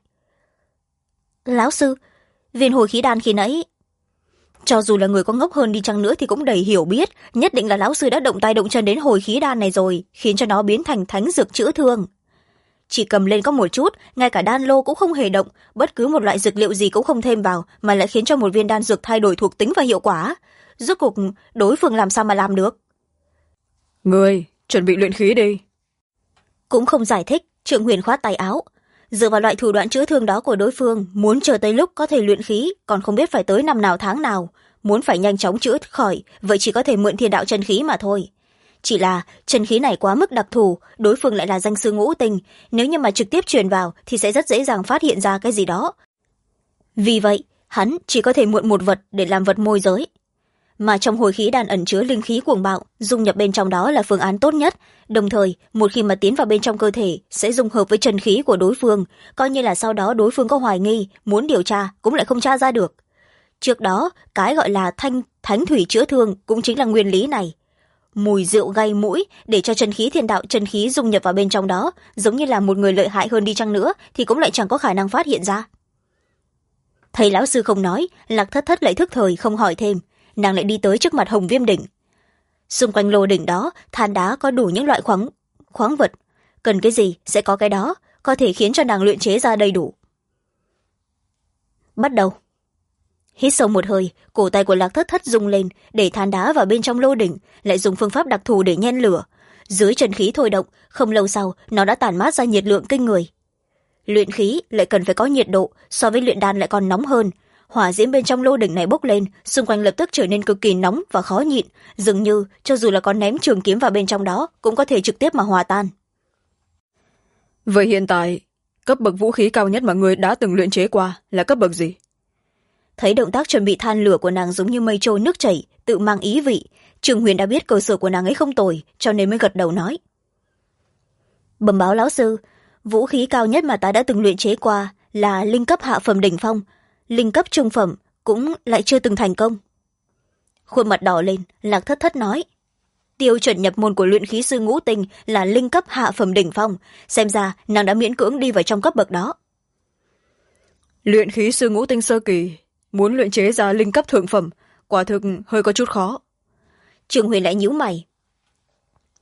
Lão sư, viên hồi khí đan khi nãy... Cho dù là người có ngốc hơn đi chăng nữa thì cũng đầy hiểu biết, nhất định là lão sư đã động tay động chân đến hồi khí đan này rồi, khiến cho nó biến thành thánh dược chữa thương. Chỉ cầm lên có một chút, ngay cả đan lô cũng không hề động, bất cứ một loại dược liệu gì cũng không thêm vào, mà lại khiến cho một viên đan dược thay đổi thuộc tính và hiệu quả. Rốt cuộc đối phương làm sao mà làm được? Ngươi, chuẩn bị luyện khí đi. Cũng không giải thích, Trượng Huyền khoát tay áo. Dựa vào loại thủ đoạn chữa thương đó của đối phương, muốn chờ tới lúc có thể luyện khí, còn không biết phải tới năm nào tháng nào. Muốn phải nhanh chóng chữa khỏi, vậy chỉ có thể mượn thiên đạo chân khí mà thôi. Chỉ là chân khí này quá mức đặc thù, đối phương lại là danh sư ngũ tinh, nếu như mà trực tiếp truyền vào thì sẽ rất dễ dàng phát hiện ra cái gì đó. Vì vậy, hắn chỉ có thể mượn một vật để làm vật môi giới. Mà trong hồi khí đan ẩn chứa linh khí cuồng bạo, dung nhập bên trong đó là phương án tốt nhất, đồng thời một khi mà tiến vào bên trong cơ thể sẽ dung hợp với chân khí của đối phương, coi như là sau đó đối phương có hoài nghi, muốn điều tra cũng lại không tra ra được. Trước đó, cái gọi là thánh thủy chữa thương cũng chính là nguyên lý này. Mùi rượu gây mũi để cho chân khí thiên đạo chân khí dung nhập vào bên trong đó, giống như là một người lợi hại hơn đi chăng nữa thì cũng lại chẳng có khả năng phát hiện ra. Thầy lão sư không nói, Lạc Thất Thất lại thức thời không hỏi thêm, nàng lại đi tới trước mặt Hồng Viêm đỉnh. Xung quanh lô đỉnh đó, than đá có đủ những loại khoáng vật, cần cái gì sẽ có cái đó, có thể khiến cho nàng luyện chế ra đầy đủ. Bắt đầu. Hít sâu một hơi, cổ tay của Lạc Thất Thất rung lên, để than đá vào bên trong lô đỉnh, lại dùng phương pháp đặc thù để nhen lửa. Dưới chân khí thôi động, không lâu sau, nó đã tản mát ra nhiệt lượng kinh người. Luyện khí lại cần phải có nhiệt độ, so với luyện đan lại còn nóng hơn. Hỏa diễm bên trong lô đỉnh này bốc lên, xung quanh lập tức trở nên cực kỳ nóng và khó nhịn, dường như cho dù là có ném trường kiếm vào bên trong đó, cũng có thể trực tiếp mà hòa tan. Vậy hiện tại, cấp bậc vũ khí cao nhất mà ngươi đã từng luyện chế qua là cấp bậc gì? Thấy động tác chuẩn bị than lửa của nàng giống như mây trôi nước chảy, tự mang ý vị, Trường Huyền đã biết cơ sở của nàng ấy không tồi, cho nên mới gật đầu nói. Bẩm báo lão sư, vũ khí cao nhất mà ta đã từng luyện chế qua là linh cấp hạ phẩm đỉnh phong, linh cấp trung phẩm cũng lại chưa từng thành công. Khuôn mặt đỏ lên, Lạc Thất Thất nói. Tiêu chuẩn nhập môn của luyện khí sư ngũ tinh là linh cấp hạ phẩm đỉnh phong, xem ra nàng đã miễn cưỡng đi vào trong cấp bậc đó. Luyện khí sư ngũ tinh sơ kỳ, muốn luyện chế ra linh cấp thượng phẩm, quả thực hơi có chút khó. Trường Huyền lại nhíu mày.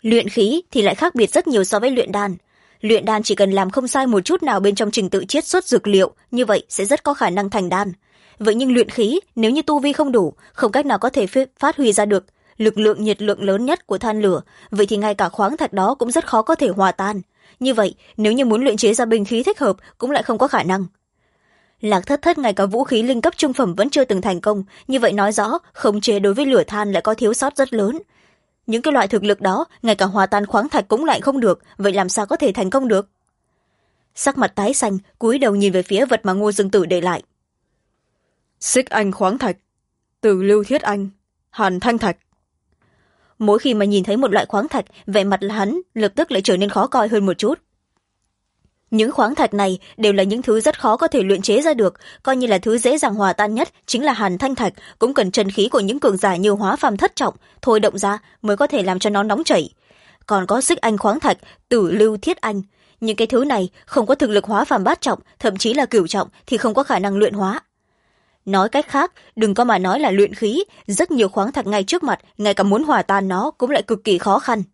Luyện khí thì lại khác biệt rất nhiều so với luyện đan. Luyện đan chỉ cần làm không sai một chút nào bên trong trình tự chiết xuất dược liệu, như vậy sẽ rất có khả năng thành đan. Vậy nhưng luyện khí, nếu như tu vi không đủ, không cách nào có thể phát huy ra được lực lượng nhiệt lượng lớn nhất của than lửa, vậy thì ngay cả khoáng thạch đó cũng rất khó có thể hòa tan. Như vậy, nếu như muốn luyện chế ra binh khí thích hợp cũng lại không có khả năng. Lạc Thất Thất ngay cả vũ khí linh cấp trung phẩm vẫn chưa từng thành công, như vậy nói rõ khống chế đối với lửa than lại có thiếu sót rất lớn. Những cái loại thực lực đó, ngay cả hòa tan khoáng thạch cũng lại không được, vậy làm sao có thể thành công được? Sắc mặt tái xanh, cúi đầu nhìn về phía vật mà Ngô Dương Tử để lại. Xích anh khoáng thạch, Tử lưu thiết anh, hàn thanh thạch. Mỗi khi mà nhìn thấy một loại khoáng thạch, vẻ mặt là hắn lập tức lại trở nên khó coi hơn một chút. Những khoáng thạch này đều là những thứ rất khó có thể luyện chế ra được, coi như là thứ dễ dàng hòa tan nhất chính là hàn thanh thạch, cũng cần chân khí của những cường giả như hóa phàm thất trọng thôi động ra mới có thể làm cho nó nóng chảy. Còn có xích anh khoáng thạch, tử lưu thiết anh, những cái thứ này không có thực lực hóa phàm bát trọng, thậm chí là cửu trọng thì không có khả năng luyện hóa. Nói cách khác, đừng có mà nói là luyện khí, rất nhiều khoáng thạch ngay trước mặt, ngay cả muốn hòa tan nó cũng lại cực kỳ khó khăn.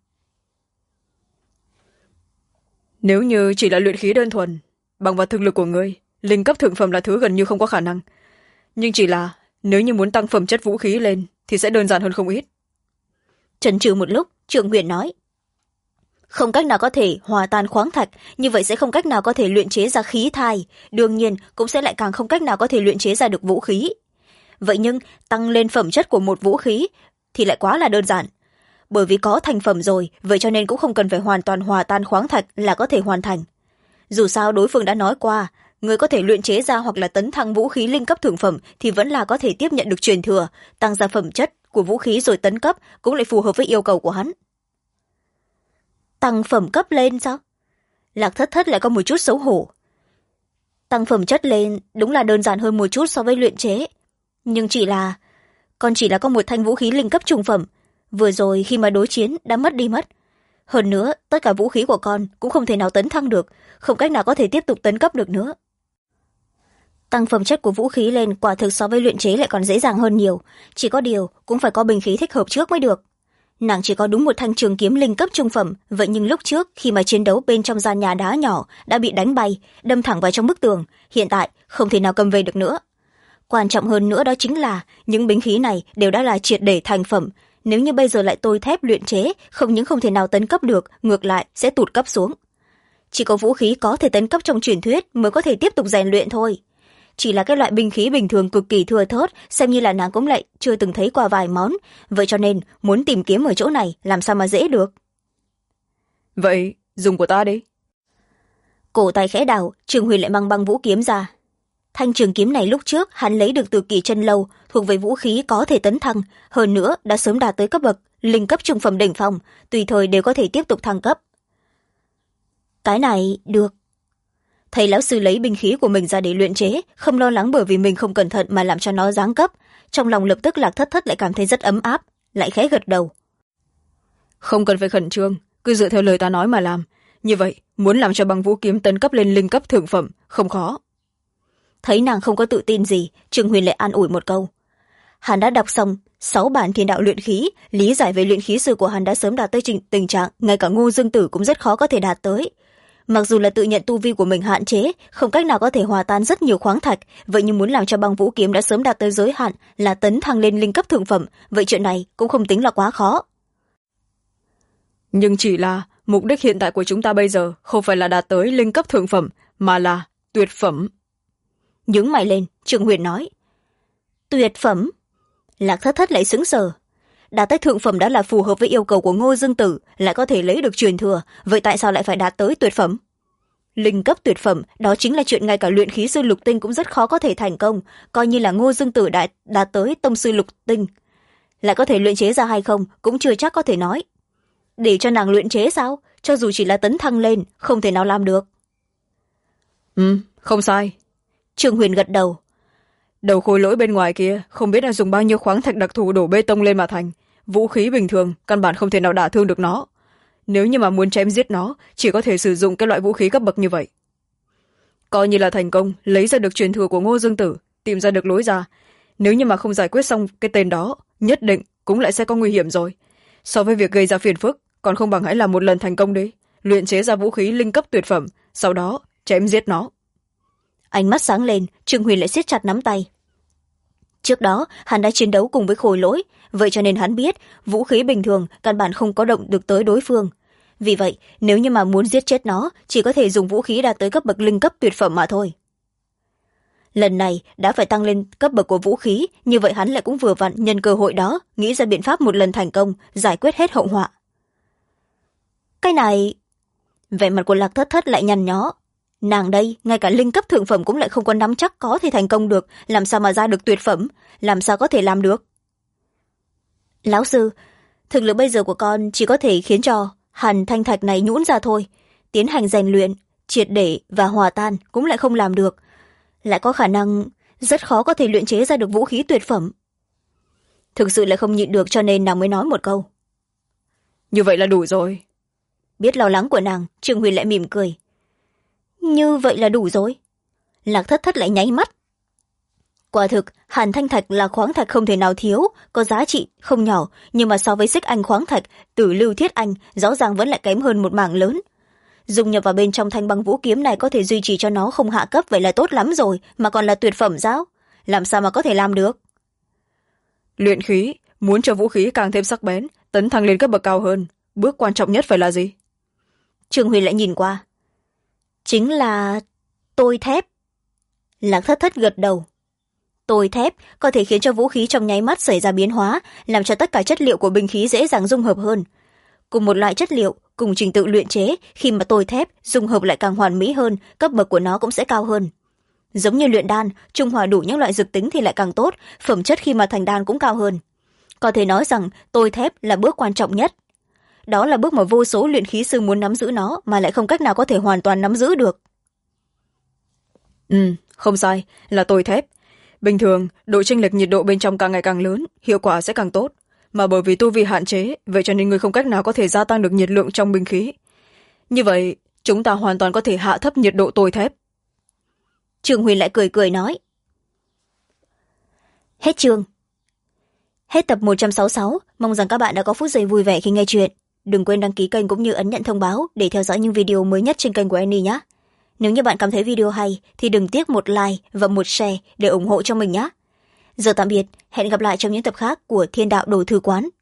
Nếu như chỉ là luyện khí đơn thuần, bằng vào thực lực của ngươi, linh cấp thượng phẩm là thứ gần như không có khả năng. Nhưng chỉ là nếu như muốn tăng phẩm chất vũ khí lên thì sẽ đơn giản hơn không ít. Chần chừ một lúc, Trượng Huyền nói. Không cách nào có thể hòa tan khoáng thạch, như vậy sẽ không cách nào có thể luyện chế ra khí thai, đương nhiên cũng sẽ lại càng không cách nào có thể luyện chế ra được vũ khí. Vậy nhưng tăng lên phẩm chất của một vũ khí thì lại quá là đơn giản. Bởi vì có thành phẩm rồi, vậy cho nên cũng không cần phải hoàn toàn hòa tan khoáng thạch là có thể hoàn thành. Dù sao đối phương đã nói qua, người có thể luyện chế ra hoặc là tấn thăng vũ khí linh cấp thượng phẩm thì vẫn là có thể tiếp nhận được truyền thừa, tăng ra phẩm chất của vũ khí rồi tấn cấp cũng lại phù hợp với yêu cầu của hắn. Tăng phẩm cấp lên sao? Lạc Thất Thất lại có một chút xấu hổ. Tăng phẩm chất lên đúng là đơn giản hơn một chút so với luyện chế. Nhưng còn chỉ là có một thanh vũ khí linh cấp trung phẩm. Vừa rồi khi mà đối chiến đã mất đi mất. Hơn nữa, tất cả vũ khí của con cũng không thể nào tấn thăng được, không cách nào có thể tiếp tục tấn cấp được nữa. Tăng phẩm chất của vũ khí lên quả thực so với luyện chế lại còn dễ dàng hơn nhiều. Chỉ có điều, cũng phải có binh khí thích hợp trước mới được. Nàng chỉ có đúng một thanh trường kiếm linh cấp trung phẩm, vậy nhưng lúc trước khi mà chiến đấu bên trong gian nhà đá nhỏ đã bị đánh bay, đâm thẳng vào trong bức tường, hiện tại không thể nào cầm về được nữa. Quan trọng hơn nữa đó chính là những binh khí này đều đã là triệt để thành phẩm, nếu như bây giờ lại tôi thép luyện chế, không những không thể nào tấn cấp được, ngược lại sẽ tụt cấp xuống. Chỉ có vũ khí có thể tấn cấp trong truyền thuyết mới có thể tiếp tục rèn luyện thôi. Chỉ là cái loại binh khí bình thường cực kỳ thưa thớt, xem như là nàng cũng lại chưa từng thấy qua vài món, vậy cho nên muốn tìm kiếm ở chỗ này làm sao mà dễ được. Vậy dùng của ta đi. Cổ tay khẽ đảo, Trường Huyền lại mang băng vũ kiếm ra. Thanh trường kiếm này lúc trước hắn lấy được từ Kỳ Chân Lâu, thuộc về vũ khí có thể tấn thăng, hơn nữa đã sớm đạt tới cấp bậc linh cấp trung phẩm đỉnh phong, tùy thời đều có thể tiếp tục thăng cấp. Cái này được. Thầy lão sư lấy binh khí của mình ra để luyện chế, không lo lắng bởi vì mình không cẩn thận mà làm cho nó giáng cấp. Trong lòng lập tức Lạc Thất Thất lại cảm thấy rất ấm áp, lại khẽ gật đầu. Không cần phải khẩn trương, cứ dựa theo lời ta nói mà làm. Như vậy, muốn làm cho băng vũ kiếm tấn cấp lên linh cấp thượng phẩm, không khó. Thấy nàng không có tự tin gì, Trương Huyền lại an ủi một câu. Hắn đã đọc xong 6 bản thiên đạo luyện khí, lý giải về luyện khí sư của hắn đã sớm đạt tới tình trạng ngay cả Ngô Dương Tử cũng rất khó có thể đạt tới. Mặc dù là tự nhận tu vi của mình hạn chế, không cách nào có thể hòa tan rất nhiều khoáng thạch, vậy nhưng muốn làm cho băng vũ kiếm đã sớm đạt tới giới hạn là tấn thăng lên linh cấp thượng phẩm, vậy chuyện này cũng không tính là quá khó. Nhưng chỉ là mục đích hiện tại của chúng ta bây giờ không phải là đạt tới linh cấp thượng phẩm, mà là tuyệt phẩm. Nhướng mày lên, Trương Huyền nói. Tuyệt phẩm? Lạc Thất Thất lại sững sờ. Đạt tới thượng phẩm đã là phù hợp với yêu cầu của Ngô Dương Tử, lại có thể lấy được truyền thừa, vậy tại sao lại phải đạt tới tuyệt phẩm? Linh cấp tuyệt phẩm, đó chính là chuyện ngay cả luyện khí sư lục tinh cũng rất khó có thể thành công, coi như là Ngô Dương Tử đạt tới tông sư lục tinh. Lại có thể luyện chế ra hay không, cũng chưa chắc có thể nói. Để cho nàng luyện chế sao? Cho dù chỉ là tấn thăng lên, không thể nào làm được. Không sai. Trương Huyền gật đầu. Đầu khối lỗi bên ngoài kia không biết là dùng bao nhiêu khoáng thạch đặc thù đổ bê tông lên mà thành, vũ khí bình thường căn bản không thể nào đả thương được nó. Nếu như mà muốn chém giết nó, chỉ có thể sử dụng cái loại vũ khí cấp bậc như vậy. Coi như là thành công lấy ra được truyền thừa của Ngô Dương Tử, tìm ra được lối ra. Nếu như mà không giải quyết xong cái tên đó, nhất định cũng lại sẽ có nguy hiểm rồi. So với việc gây ra phiền phức, còn không bằng hãy làm một lần thành công đi, luyện chế ra vũ khí linh cấp tuyệt phẩm, sau đó chém giết nó. Ánh mắt sáng lên, Trương Huyền lại siết chặt nắm tay. Trước đó hắn đã chiến đấu cùng với Khôi Lỗi, vậy cho nên hắn biết vũ khí bình thường căn bản không có động được tới đối phương. Vì vậy nếu như mà muốn giết chết nó, chỉ có thể dùng vũ khí đạt tới cấp bậc linh cấp tuyệt phẩm mà thôi. Lần này đã phải tăng lên cấp bậc của vũ khí, như vậy hắn lại cũng vừa vặn nhân cơ hội đó nghĩ ra biện pháp một lần thành công, giải quyết hết hậu họa. Cái này... Vẻ mặt của Lạc Thất Thất lại nhăn nhó. Nàng đây ngay cả linh cấp thượng phẩm cũng lại không có nắm chắc có thể thành công được, làm sao mà ra được tuyệt phẩm, làm sao có thể làm được. Lão sư, thực lực bây giờ của con chỉ có thể khiến cho hàn thanh thạch này nhũn ra thôi, tiến hành rèn luyện triệt để và hòa tan cũng lại không làm được, lại có khả năng rất khó có thể luyện chế ra được vũ khí tuyệt phẩm. Thực sự lại không nhịn được, cho nên nàng mới nói một câu. Như vậy là đủ rồi. Biết lo lắng của nàng, Trương Huyền lại mỉm cười. Như vậy là đủ rồi. Lạc Thất Thất lại nháy mắt. Quả thực hàn thanh thạch là khoáng thạch không thể nào thiếu, có giá trị không nhỏ, nhưng mà so với xích anh khoáng thạch, tử lưu thiết anh rõ ràng vẫn lại kém hơn một mảng lớn. Dùng nhập vào bên trong thanh băng vũ kiếm này có thể duy trì cho nó không hạ cấp, vậy là tốt lắm rồi, mà còn là tuyệt phẩm sao? Làm sao mà có thể làm được? Luyện khí, muốn cho vũ khí càng thêm sắc bén, tấn thăng lên cấp bậc cao hơn, bước quan trọng nhất phải là gì? Trương Huyền lại nhìn qua. Chính là tôi thép. Lạc Thất Thất gật đầu. Tôi thép có thể khiến cho vũ khí trong nháy mắt xảy ra biến hóa, làm cho tất cả chất liệu của binh khí dễ dàng dung hợp hơn. Cùng một loại chất liệu, cùng trình tự luyện chế, khi mà tôi thép dung hợp lại càng hoàn mỹ hơn, cấp bậc của nó cũng sẽ cao hơn. Giống như luyện đan, trung hòa đủ những loại dược tính thì lại càng tốt, phẩm chất khi mà thành đan cũng cao hơn. Có thể nói rằng tôi thép là bước quan trọng nhất. Đó là bước mà vô số luyện khí sư muốn nắm giữ nó mà lại không cách nào có thể hoàn toàn nắm giữ được. Không sai, là tôi thép. Bình thường, độ chênh lệch nhiệt độ bên trong càng ngày càng lớn, hiệu quả sẽ càng tốt. Mà bởi vì tu vi hạn chế, vậy cho nên người không cách nào có thể gia tăng được nhiệt lượng trong binh khí. Như vậy, chúng ta hoàn toàn có thể hạ thấp nhiệt độ tôi thép. Trương Huyền lại cười cười nói. Hết chương. Hết tập 166, mong rằng các bạn đã có phút giây vui vẻ khi nghe chuyện. Đừng quên đăng ký kênh cũng như ấn nhận thông báo để theo dõi những video mới nhất trên kênh của Annie nhé. Nếu như bạn cảm thấy video hay thì đừng tiếc một like và một share để ủng hộ cho mình nhé. Giờ tạm biệt, hẹn gặp lại trong những tập khác của Thiên Đạo Đồ Thư Quán.